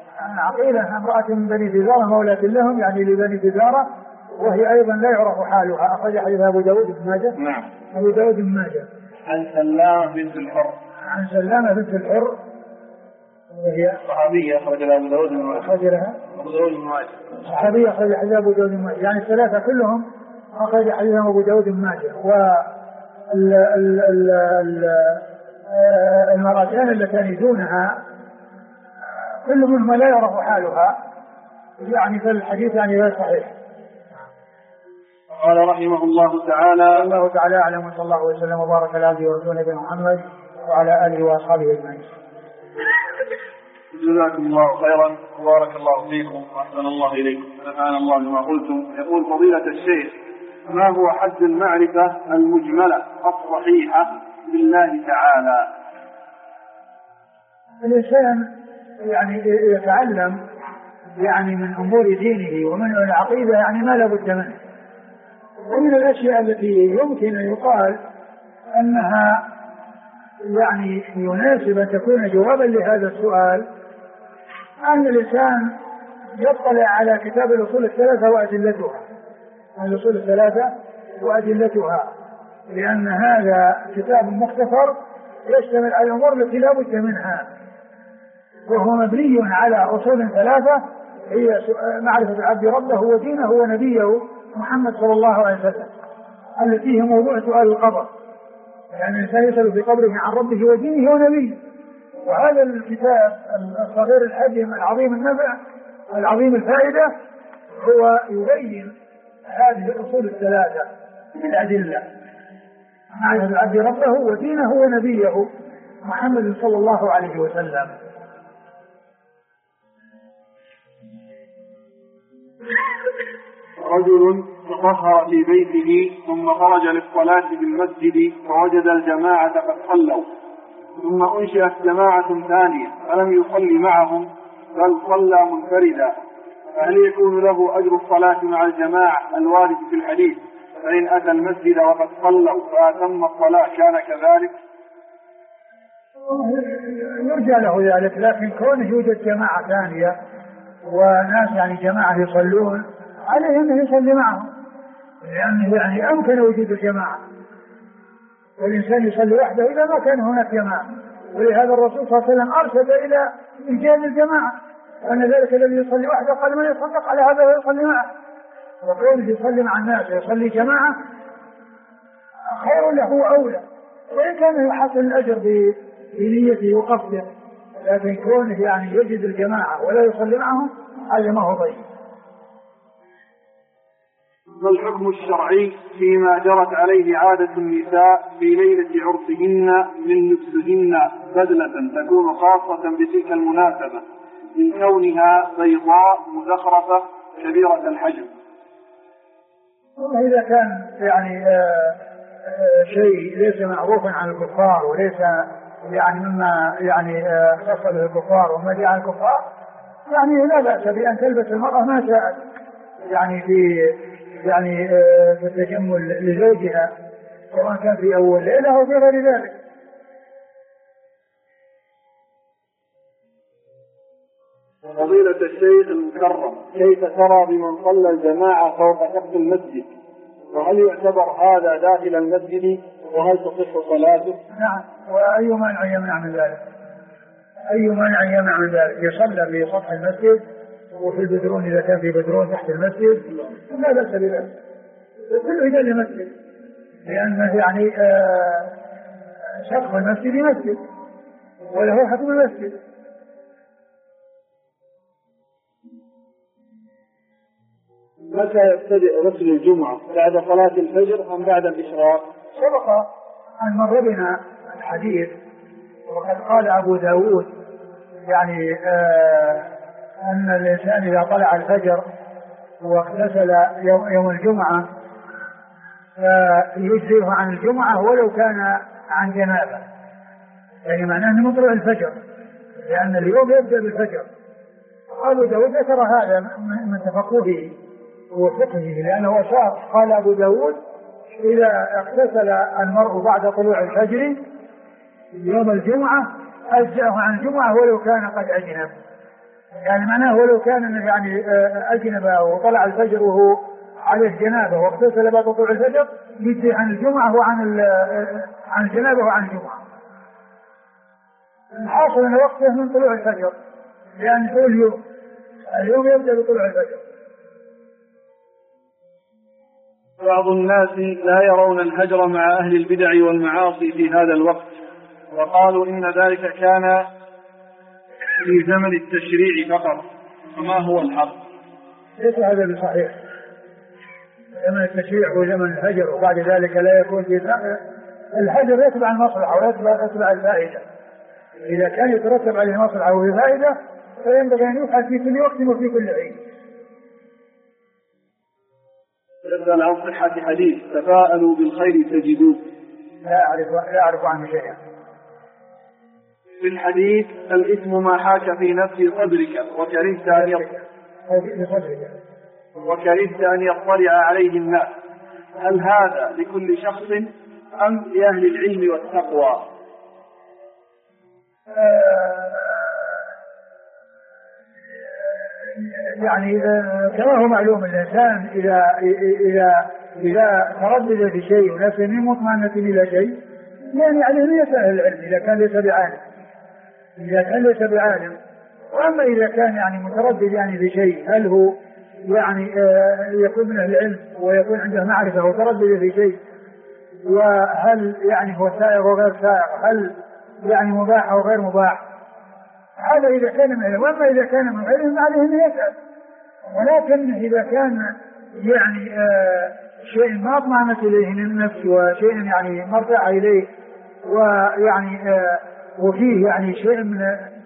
لهم، يعني لبني فزارة، وهي أيضا لا يعرف حالها، أخرج حديثها أبو داود بن ماجه. نعم. أبو داود بن ماجه. عن سلامة بنت الحر وهي صحابية أخرج لها أبو داود بن ماجه. صحابية أخرج حديث أبو داود بن ماجه، يعني الثلاثة كلهم أخرج حديثهم أبو داود بن ماجه. المرأتان اللتان دونها كل منهما لا يعرف حالها، يعني فالحديث يعني غير صحيح. قال رحمه الله تعالى: الله تعالى أعلم، وصلى الله وسلم وبارك على عبده ورسوله نبينا محمد وعلى آله وأصحابه أجمعين. جزاكم الله خيرا وبارك الله فيكم وأحسن الله إليكم ونفعنا الله بما قلتم. يقول فضيلة الشيخ: ما هو حد المعرفة المجملة الصحيحة بالله تعالى؟ الإنسان يعني يتعلم يعني من أمور دينه ومن العقيدة يعني ما لا بد منه. ومن الأشياء التي يمكن أن يقال أنها يعني يناسب أن تكون جوابا لهذا السؤال أن الإنسان يطلع على كتاب الأصول الثلاثة وأدلتها، الأصول الثلاثة وأدلتها، لأن هذا كتاب مختصر يشتمل على الأمور التي لا بد منها، وهو مبني على أصول ثلاثة هي معرفة العبد ربه ودينه ونبيه محمد صلى الله عليه وسلم، التي هي موضوع سؤال القبر، يعني الإنسان يسأل في قبره عن ربه ودينه ونبيه. وهذا الكتاب الصغير الحجم العظيم النفع العظيم الفائدة هو يبين هذه الأصول الثلاثة بالأدلة، معرفة العبد ربه ودينه ونبيه محمد صلى الله عليه وسلم. رجل تطهر في بيته ثم خرج للصلاة في المسجد فوجد الجماعة قد صلوا، ثم أنشئت جماعة ثانية فلم يصلي معهم بل صلى منفردا، فهل يكون له أجر الصلاة مع الجماعة الوارد في الحديث؟ فإن أتى المسجد وقد صلوا فأتم الصلاة كان كذلك؟ يرجى له ذلك، لكن كونه يوجد جماعة ثانية وناس يعني جماعة يصلون عليه أنه يصلي معهم، لأنه يعني أمكن وجود الجماعة، والإنسان يصلي وحده إذا ما كان هناك جماعة. ولهذا الرسول صلى الله عليه وسلم أرشد إلى إيجاد الجماعة، وأن ذلك الذي يصلي وحده قال من يصدق على هذا ويصلي معه، وكونه يصلي مع الناس ويصلي جماعة خير له وأولى، وإن كان يحصل الأجر بنيته وقصده، لكن كونه يعني يجد الجماعة ولا يصلي معهم هذا ما هو ضيق. ما الحكم الشرعي فيما جرت عليه عادة النساء في ليلة عرسهن من لبسهن بدلة تكون خاصة بتلك المناسبة من كونها بيضاء مزخرفة كبيرة الحجم؟ والله إذا كان يعني شيء ليس معروفا عن الكفار وليس يعني مما يعني خاص به الكفار وما جاء عن الكفار، يعني لا بأس بأن تلبس المرأة ما شاءت يعني في التجمل لزوجها، سواء كان في أول ليلة أو في غير ذلك. فضيلة الشيخ المكرم، كيف ترى بمن صلى الجماعة فوق سقف المسجد؟ وهل يعتبر هذا داخل المسجد؟ وهل تصح صلاته؟ نعم، وأي مانع يمنع من ذلك؟ أي مانع يمنع من ذلك؟ يصلى في سطح المسجد وفي البدرون إذا كان في بدرون تحت المسجد لا بأس بذلك، كله إذا لمسجد، لأن يعني سقف المسجد مسجد وله حكم المسجد. متى يبتدئ غسل الجمعة؟ بعد صلاة الفجر أم بعد الإشراق؟ سبق أن مر بنا الحديث، وقد قال أبو داود يعني أن الإنسان إذا طلع الفجر واغتسل يوم الجمعة فيجزئه عن الجمعة ولو كان عن جنابة، يعني معناه من طلوع الفجر، لأن اليوم يبدأ بالفجر. أبو داود ذكر هذا من تفقهه وفقهه، لأنه أشار قال أبو داود إذا اغتسل المرء بعد طلوع الفجر يوم الجمعة أجزأه عن الجمعة ولو كان قد أجنب، يعني معناه ولو كان يعني أجنب وطلع الفجر وهو عليه جنابه واغتسل بعد طلوع الفجر يجزي عن الجمعة عن الجنابه وعن الجمعة. الحاصل أن وقته من طلوع الفجر، لأن هو اليوم يبدأ بطلوع الفجر. بعض الناس لا يرون الهجر مع أهل البدع والمعاصي في هذا الوقت، وقالوا إن ذلك كان في زمن التشريع فقط، فما هو الحق؟ ليس هذا بصحيح. زمن التشريع هو زمن الهجر، وبعد ذلك لا يكون في الهجر يتبع المصلحة ويتبع الفائدة. إذا كان يترتب عليه مصلحة وفائدة فينبغي أن يفعل في كل وقت وفي كل حين. يسأل عن صحة حديث تفاءلوا بالخير تجدوه. لا أعرف عنه شيئا. في الحديث الإثم ما حاك في نفس صدرك وكرهت أن يطلع عليه الناس، هل هذا لكل شخص أم لأهل العلم والتقوى؟ يعني كما هو معلوم الإنسان إذا تردد في شيء ونفسه مطمئنة إلى شيء يعني عليه أن يسأل العلم إذا كان ليس بعالم. وأما إذا كان يعني متردد يعني في شيء هل هو يعني يكون من أهل العلم ويكون عنده معرفة وتردد في شيء، وهل يعني هو سائغ وغير سائغ، هل يعني مباح أو غير مباح، هذا إذا كان من علم. وأما إذا كان من علم عليه أن يسأل. ولكن إذا كان يعني شيء ما اطمأنت إليه النفس وشيء يعني مرتاح إليه ويعني وفيه يعني شيء من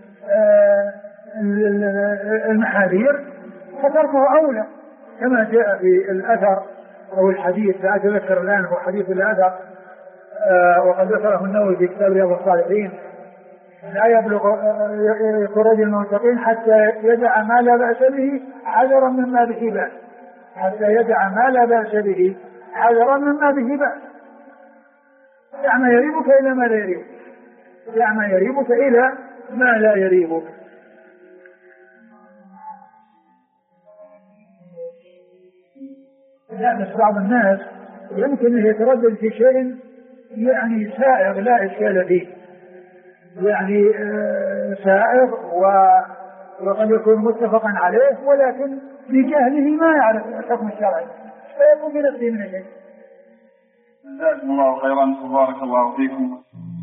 المحاذير فتركه أولى، كما جاء في الأثر أو الحديث لا أتذكر الآن هو حديث الأثر وقد ذكره النووي في كتاب رياض الصالحين: لا يبلغ خروج المنتقين حتى يدع ما لا بأس به حذرا مما به بأس، حتى يدع ما لا بأس به حذرا مما به بأس. دع ما يريبك إلى ما لا يريبك، دع ما يريبك إلى ما لا يريبك. لا بس بعض الناس يمكن أن يتردد في شيء يعني سائغ لا إشكال فيه، يعني سائغ وقد يكون متفقا عليه ولكن بجهله ما يعرف الحكم الشرعي فيكون في نفسه من الشيء. جزاكم الله خيرا وبارك الله فيكم.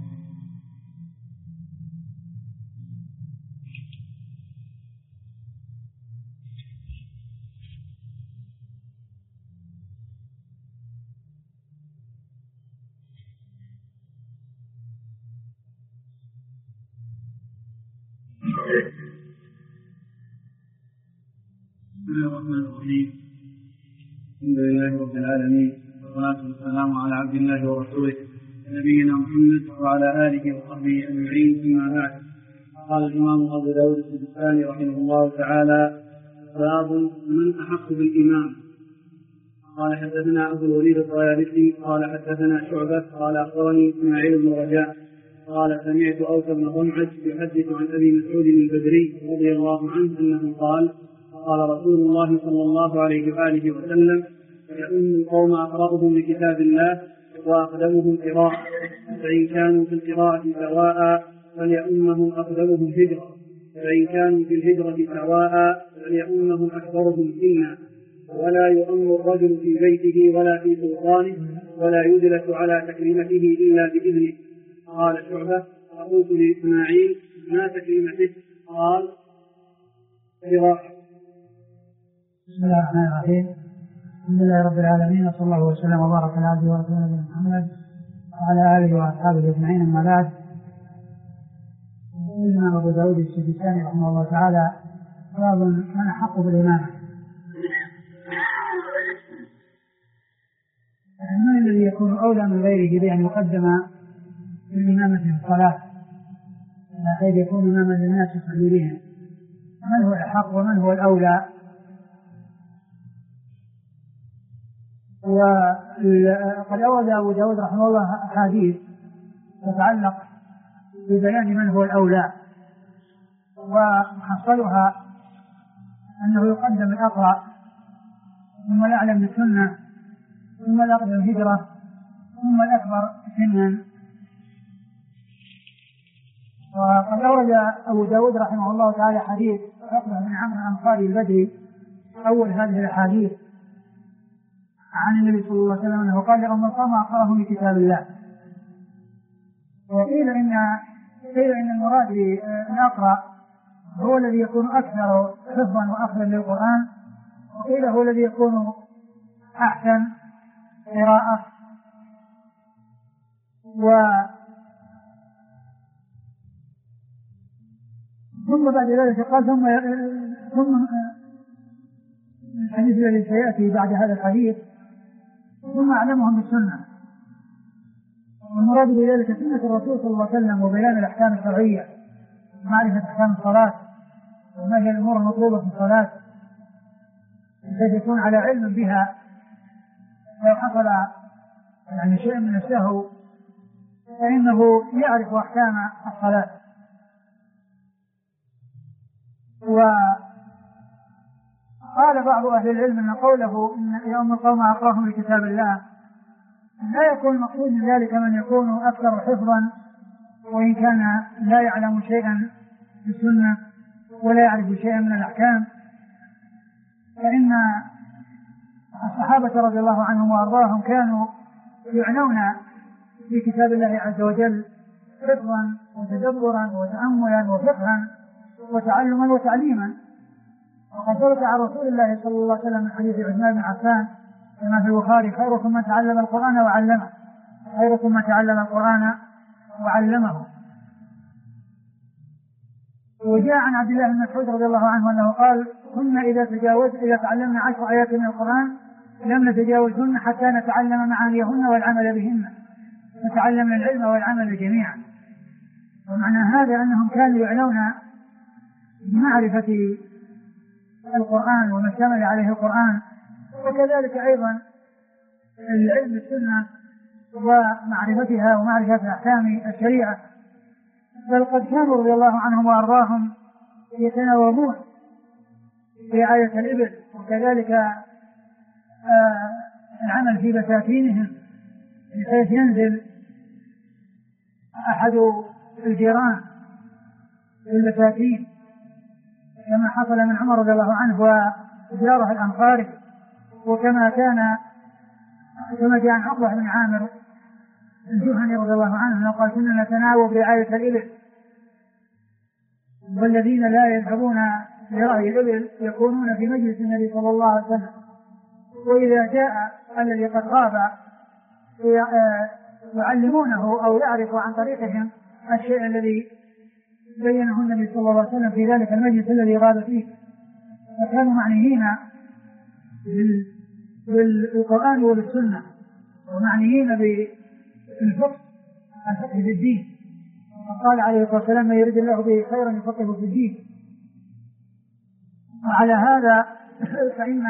بسم الله الرحمن الرحيم. الحمد لله رب العالمين، والصلاة والسلام على عبد الله ورسوله نبينا محمد وعلى آله وصحبه أجمعين، ثم بعد. قال الإمام أبو داود السجستاني رحمه الله تعالى: باب من أحق بالإمام. قال حدثنا أبو الوليد الطيالسي قال حدثنا شعبة قال أخبرني إسماعيل بن رجاء قال سمعت أوس بن ضمعج يحدث عن أبي مسعود البدري رضي الله عنه أنه قال: قال رسول الله صلى الله عليه وآله وسلم: يؤم القوم أقرأهم لكتاب الله وأقدمهم قراءة، فإن كانوا في القراءة سواء فليؤمهم أقدمهم هجرة، فإن كانوا في الهجرة سواء فليؤمهم أكبرهم سنا، ولا يؤم الرجل في بيته ولا في سلطانه ولا يجلس على تكريمته إلا بإذنه. قال شعبة: فقلت لإسماعيل: ما تكريمته؟ قال: قراءة. بسم الله الرحمن الرحيم. الحمد لله رب العالمين، وصلى الله وسلم وبارك على عبده ورسوله محمد وعلى آله وأصحابه أجمعين، أما بعد. الإمام أبو داود السجستاني رحمه الله تعالى: باب من أحق بالإمامة. من الذي يكون أولى من غيره بأن يقدم بالإمامة في الصلاة حيث يكون إماما للناس يصلي بهم؟ من هو الحق ومن هو الأولى؟ وقد أورد أبو داود رحمه الله أحاديث تتعلق ببيان من هو الأولى، وحصلها أنه يقدم الأقرأ ثم الأعلم بالسنة ثم الأقدم الهجرة ثم الأكبر سنا. وقد أورد أبو داود رحمه الله تعالى حديث عقبة بن عمرو الأنصاري البدري أول هذه الأحاديث عن النبي صلى الله عليه وسلم أنه قال لأم القوم أقرأهم لكتاب الله. وقيل إن المراد بالأقرأ هو الذي يكون أكثر حفظا وأخذا للقرآن، وقيل هو الذي يكون أحسن قراءة. ثم بعد ذلك قال ثم الحديث الذي سيأتي بعد هذا الحديث ثم أعلمهم بالسنة. والمراد بذلك سنة الرسول صلى الله عليه وسلم وبيان الأحكام الشرعية ومعرفة أحكام الصلاة وما هي الأمور المطلوبة في الصلاة بحيث يكون على علم بها، لو حصل يعني شيء من السهو فإنه يعرف أحكام الصلاة. وقال بعض أهل العلم أن قوله إن يوم القوم أقرأهم لكتاب الله لا يكون المقصود من ذلك من يكون أكثر حفظا وإن كان لا يعلم شيئا في السنة ولا يعرف شيئا من الأحكام، فإن الصحابة رضي الله عنهم وأرضاهم كانوا يعنون في كتاب الله عز وجل حفظا وتدبرا وتأملا وفقها وتعلما وتعليما. وقد ثبت عن رسول الله صلى الله عليه وسلم من حديث عثمان بن عفان كما في البخاري: خيركم من تعلم القرآن وعلمه، خيركم من تعلم القرآن وعلمه. وجاء عن عبد الله بن مسعود رضي الله عنه أنه قال: كنا إذا تعلمنا 10 آيات من القرآن لم نتجاوزهن حتى نتعلم معانيهن والعمل بهن، نتعلم العلم والعمل جميعا. ومعنى هذا أنهم كانوا يعنون بمعرفة القرآن وما اشتمل عليه القرآن، وكذلك أيضا العلم بالسنة ومعرفتها ومعرفة أحكام الشريعة. بل قد كانوا رضي الله عنهم وأرضاهم يتناوبون رعاية الإبل، وكذلك العمل في بساتينهم بحيث ينزل أحد الجيران في البساتين كما حصل من عمر رضي الله عنه وجاره الأنصاري، وكما جاء عن عقبة بن عامر الجهني رضي الله عنه قال: كنا نتناوب رعاية الإبل، والذين لا يذهبون لرعي الإبل يكونون في مجلس النبي صلى الله عليه وسلم، وإذا جاء الذي قد غاب يعلمونه أو يعرف عن طريقهم الشيء الذي بينه النبي صلى الله عليه وسلم في ذلك المجلس الذي غاب فيه. فكانوا معنيين بالقرآن وبالسنة ومعنيين بالفقه في الدين. وقال عليه الصلاة والسلام: من يريد الله به خيرا يفقهه في الدين. وعلى هذا فإن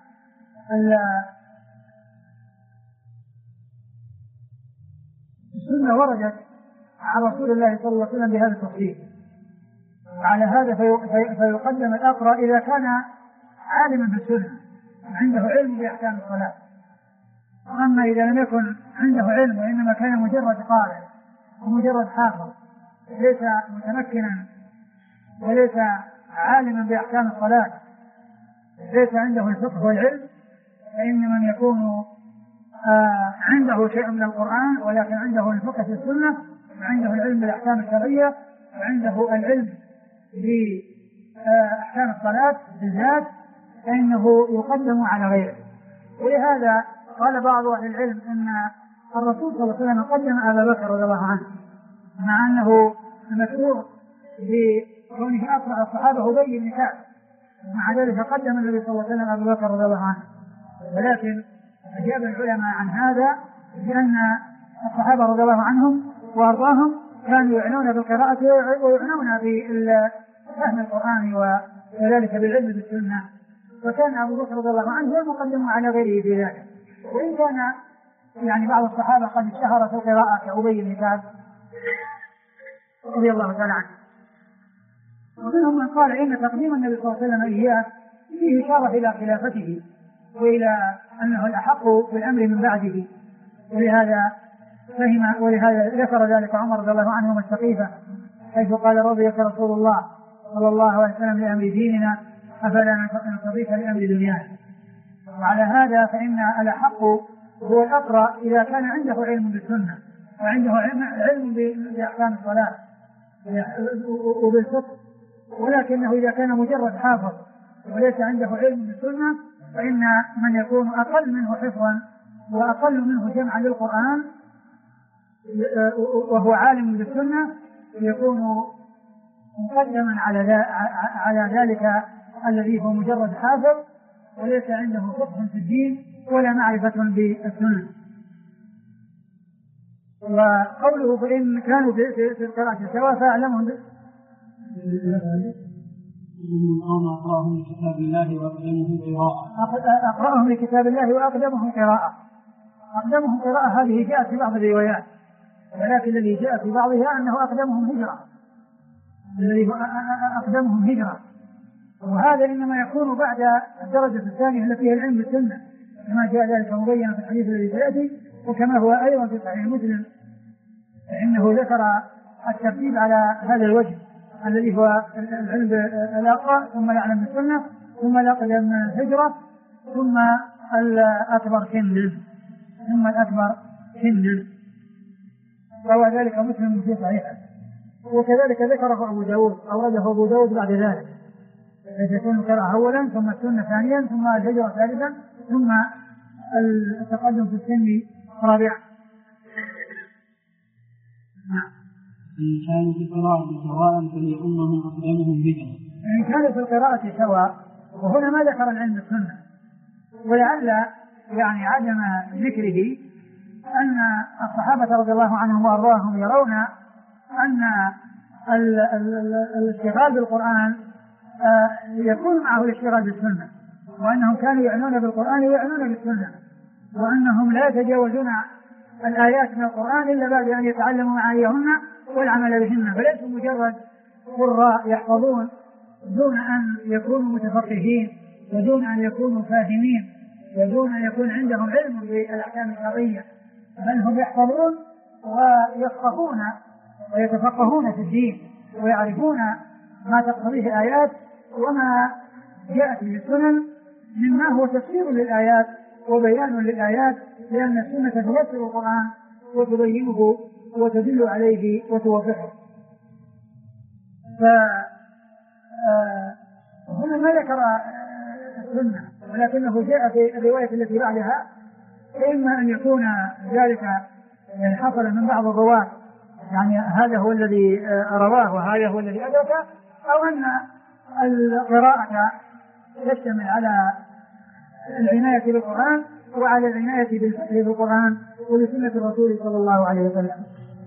السنة وردت عن رسول الله صلى الله عليه وسلم بهذا التفصيل. وعلى هذا فيقدم الأقرأ إذا كان عالما بالسنة عنده علم بأحكام الصلاة. أما إذا لم يكن عنده علم وإنما كان مجرد قارئ ومجرد حافظ ليس متمكنا وليس عالما بأحكام الصلاة، ليس عنده الفقه والعلم، فإن من يكون عنده شيء من القرآن ولكن عنده الفقه في السنة وعنده العلم بالأحكام الشرعية وعنده العلم بأحكام الصلاة بالذات، فإنه يقدم على غيره. ولهذا قال بعض أهل العلم أن الرسول صلى الله عليه وسلم قدم أبا بكر رضي الله عنه، مع أنه مشهور بكونه أقرأ الصحابة أبي بن كعب، ومع ذلك قدم النبي صلى الله عليه وسلم أبا بكر رضي الله عنه. ولكن أجاب العلماء عن هذا بأن الصحابة رضي الله عنهم وأرضاهم كانوا يعنون بالقراءة ويعنون بفهم القرآن وذلك بالعلم بالسنة، وكان أبو بكر رضي الله عنه هو المقدم على غيره في ذلك. وإن كان يعني بعض الصحابة قد اشتهر في القراءة كأبي بن كعب رضي الله تعالى عنه. ومنهم من قال إن تقديم النبي صلى الله عليه وسلم إياه فيه إشارة إلى خلافته وإلى أنه الأحق بالأمر من بعده، ولهذا ذكر ذلك عمر رضي الله عنه والسقيفة حيث قال: رضيك رسول الله صلى الله عليه وسلم لأمر ديننا أفلا نستضيف لأمر دنيانا. وعلى هذا فإن الأحق هو الأقرأ إذا كان عنده علم بالسنة وعنده علم بأحكام الصلاة وبالفقه، ولكنه إذا كان مجرد حافظ وليس عنده علم بالسنة فإن من يكون أقل منه حفظا وأقل منه جمعا للقرآن وهو عالم بالسنة يكون مقدما على ذلك الذي هو مجرد حافظ وليس عنده فقه في الدين ولا معرفة بالسنة. وقوله فإن كانوا في القراءة سواء فأعلمهم أقرأهم لكتاب الله وأقدمهم قراءة. أقرأهم لكتاب الله وأقدمهم قراءة. أقدمهم قراءة هذه جاءت في بعض الروايات، ولكن الذي جاء في بعضها أنه أقدمهم هجرة، الذي أقدمهم هجرة، وهذا إنما يكون بعد الدرجة الثانية التي هي العلم بالسنة كما جاء ذلك مبينا في الحديث الذي سيأتي، وكما هو أيضا في صحيح مسلم فإنه ذكر الترتيب على هذا الوجه الذي هو العلم الأقرأ ثم الأعلم بالسنة ثم الأقدم هجرة ثم الأكبر سنا روى ذلك مسلم في صحيحه. وكذلك ذكره أبو داود أورده أبو داود بعد ذلك، تكون القراءة أولا ثم السنة ثانيا ثم الهجرة ثالثا ثم التقدم في السن رابعا. إن كانوا في القراءة سواء فليؤمهم أقدمهم هجرة. إن كانوا في القراءة سواء، وهنا ما ذكر العلم بالسنة، ولعل يعني عدم ذكره أن الصحابة رضي الله عنهم وأرضاهم يرون أن الاشتغال بالقرآن يكون معه الاشتغال بالسنة، وأنهم كانوا يعنون بالقرآن ويعنون بالسنة، وأنهم لا يتجاوزون الآيات من القرآن إلا بعد أن يتعلموا معانيهن والعمل بهن، فليسوا مجرد قراء يحفظون دون أن يكونوا متفقهين ودون أن يكونوا فاهمين ودون أن يكون عندهم علم بالأحكام الشرعية، بل هم يحفظون ويفقهون ويتفقهون في الدين ويعرفون ما تقتضيه الآيات وما جاءت في السنن مما هو تفسير للآيات وبيان للآيات، لأن السنة تفسر القرآن وتبينه وتدل عليه وتوضحه. هنا ما ذكر السنة، ولكنه جاء في الرواية التي بعدها، إما أن يكون ذلك حصل من بعض الرواة يعني هذا هو الذي رواه وهذا هو الذي أدركه، أو أن القراءة تشتمل على العناية بالقرآن وعلى العناية بالقرآن وبسنة الرسول صلى الله عليه وسلم.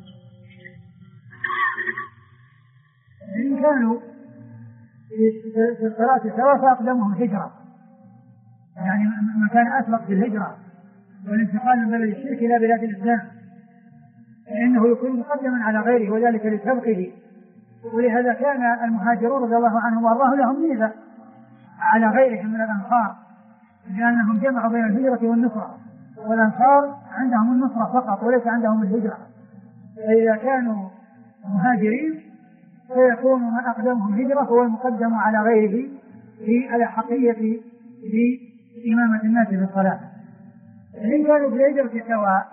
إن كانوا في القراءة سواء فأقدمهم هجرة، يعني مكان أسبق في الهجرة والانتقال من بلد الشرك إلى بلاد الإسلام، فإنه يكون مقدما على غيره وذلك لسبقه، ولهذا كان المهاجرون رضي الله عنهم وارضاه لهم ميزة على غيرهم من الأنصار، لأنهم جمعوا بين الهجرة والنصرة، والأنصار عندهم النصرة فقط وليس عندهم الهجرة، فإذا كانوا مهاجرين فيكون من أقدمهم هجرة هو المقدم على غيره في الأحقية في إمامة الناس في الصلاة. إن كانوا في الهجرة سواء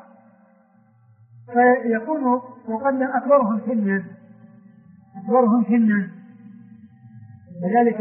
فيكون مقدم أكبرهم سنا، وذلك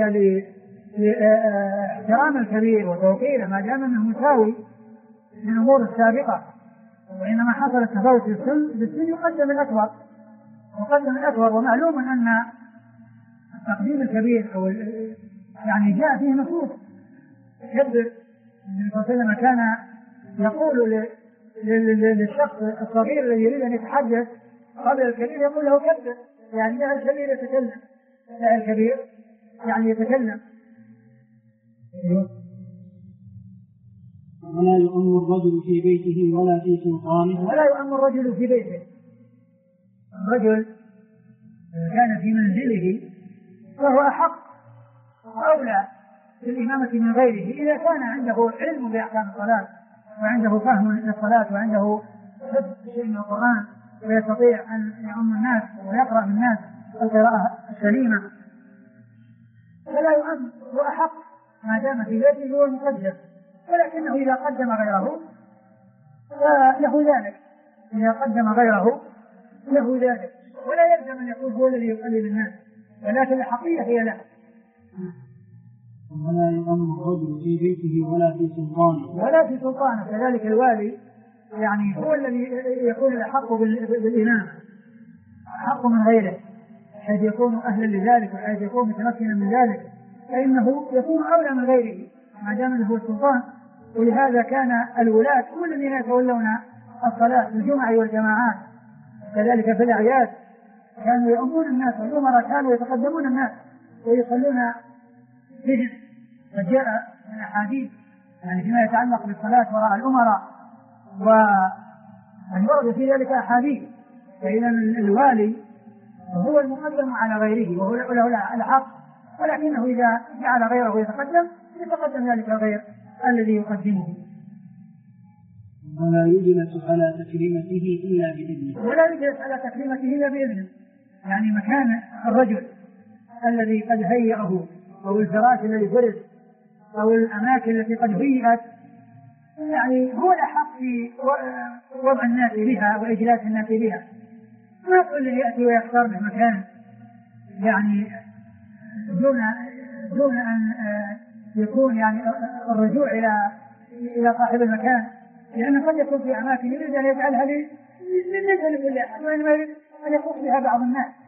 لاحترام الكبير وتوقيره ما دام انه مساوي للامور السابقه، وانما حصل التفاوت في السن يقدم الاكبر ومعلوم ان تقديم الكبير او يعني جاء فيه نصوص كبر. النبي صلى الله عليه وسلم كان يقول للشخص الصغير الذي يريد ان يتحدث قبل الكبير يقول له كبر، يعني دع الكبير يتكلم. ولا يؤم الرجل في بيته ولا في سلطانه. ولا يؤم الرجل في بيته. الرجل كان في منزله فهو أحق وأولى بالإمامة من غيره إذا كان عنده علم بأحكام الصلاة وعنده فهم للصلاة وعنده حفظ شيء من القرآن ويستطيع أن يؤم الناس ويقرأ الناس القراءة السليمة، فلا يؤم، هو أحق ما دام في بيته هو المقدم ولكنه إذا قدم غيره له ذلك، إذا قدم غيره له ذلك، ولا يلزم أن يكون هو الذي يقلل الناس، ولكن الحقيقة هي له. ولا يؤم الرجل في بيته ولا في سلطانه كذلك الوالي يعني هو الذي يكون الأحق بالإمامة، أحق من غيره، حيث يكون أهلا لذلك وحيث يكون متمكنا من ذلك، فإنه يكون أولى من غيره ما دام له السلطان. ولهذا كان الولاة هم الذين يتولون الصلاة في الجمع والجماعات، كذلك في الأعياد كانوا يؤمون الناس، والأمراء كانوا يتقدمون الناس ويصلون بهم. فجاء من أحاديث يعني فيما يتعلق بالصلاة وراء الأمراء، وورد في ذلك أحاديث، فإذا الوالي هو المقدم على غيره وهو له الحق، ولكنه إذا جعل غيره يتقدم ذلك الغير الذي يقدمه. ولا يجلس على تكريمته إلا بإذنه، يعني مكان الرجل الذي قد هيئه أو الفراش الذي فرش أو الأماكن التي قد هيئت، يعني هو الأحق في وضع الناس بها وإجلاس الناس بها. ما كل يأتي ويختار بمكان يعني دون أن يكون يعني الرجوع إلى صاحب المكان، لأنه قد يكون في أماكن يريد أن يجعلها ليس لكل أحد، وإنما أن يخص بها بعض الناس.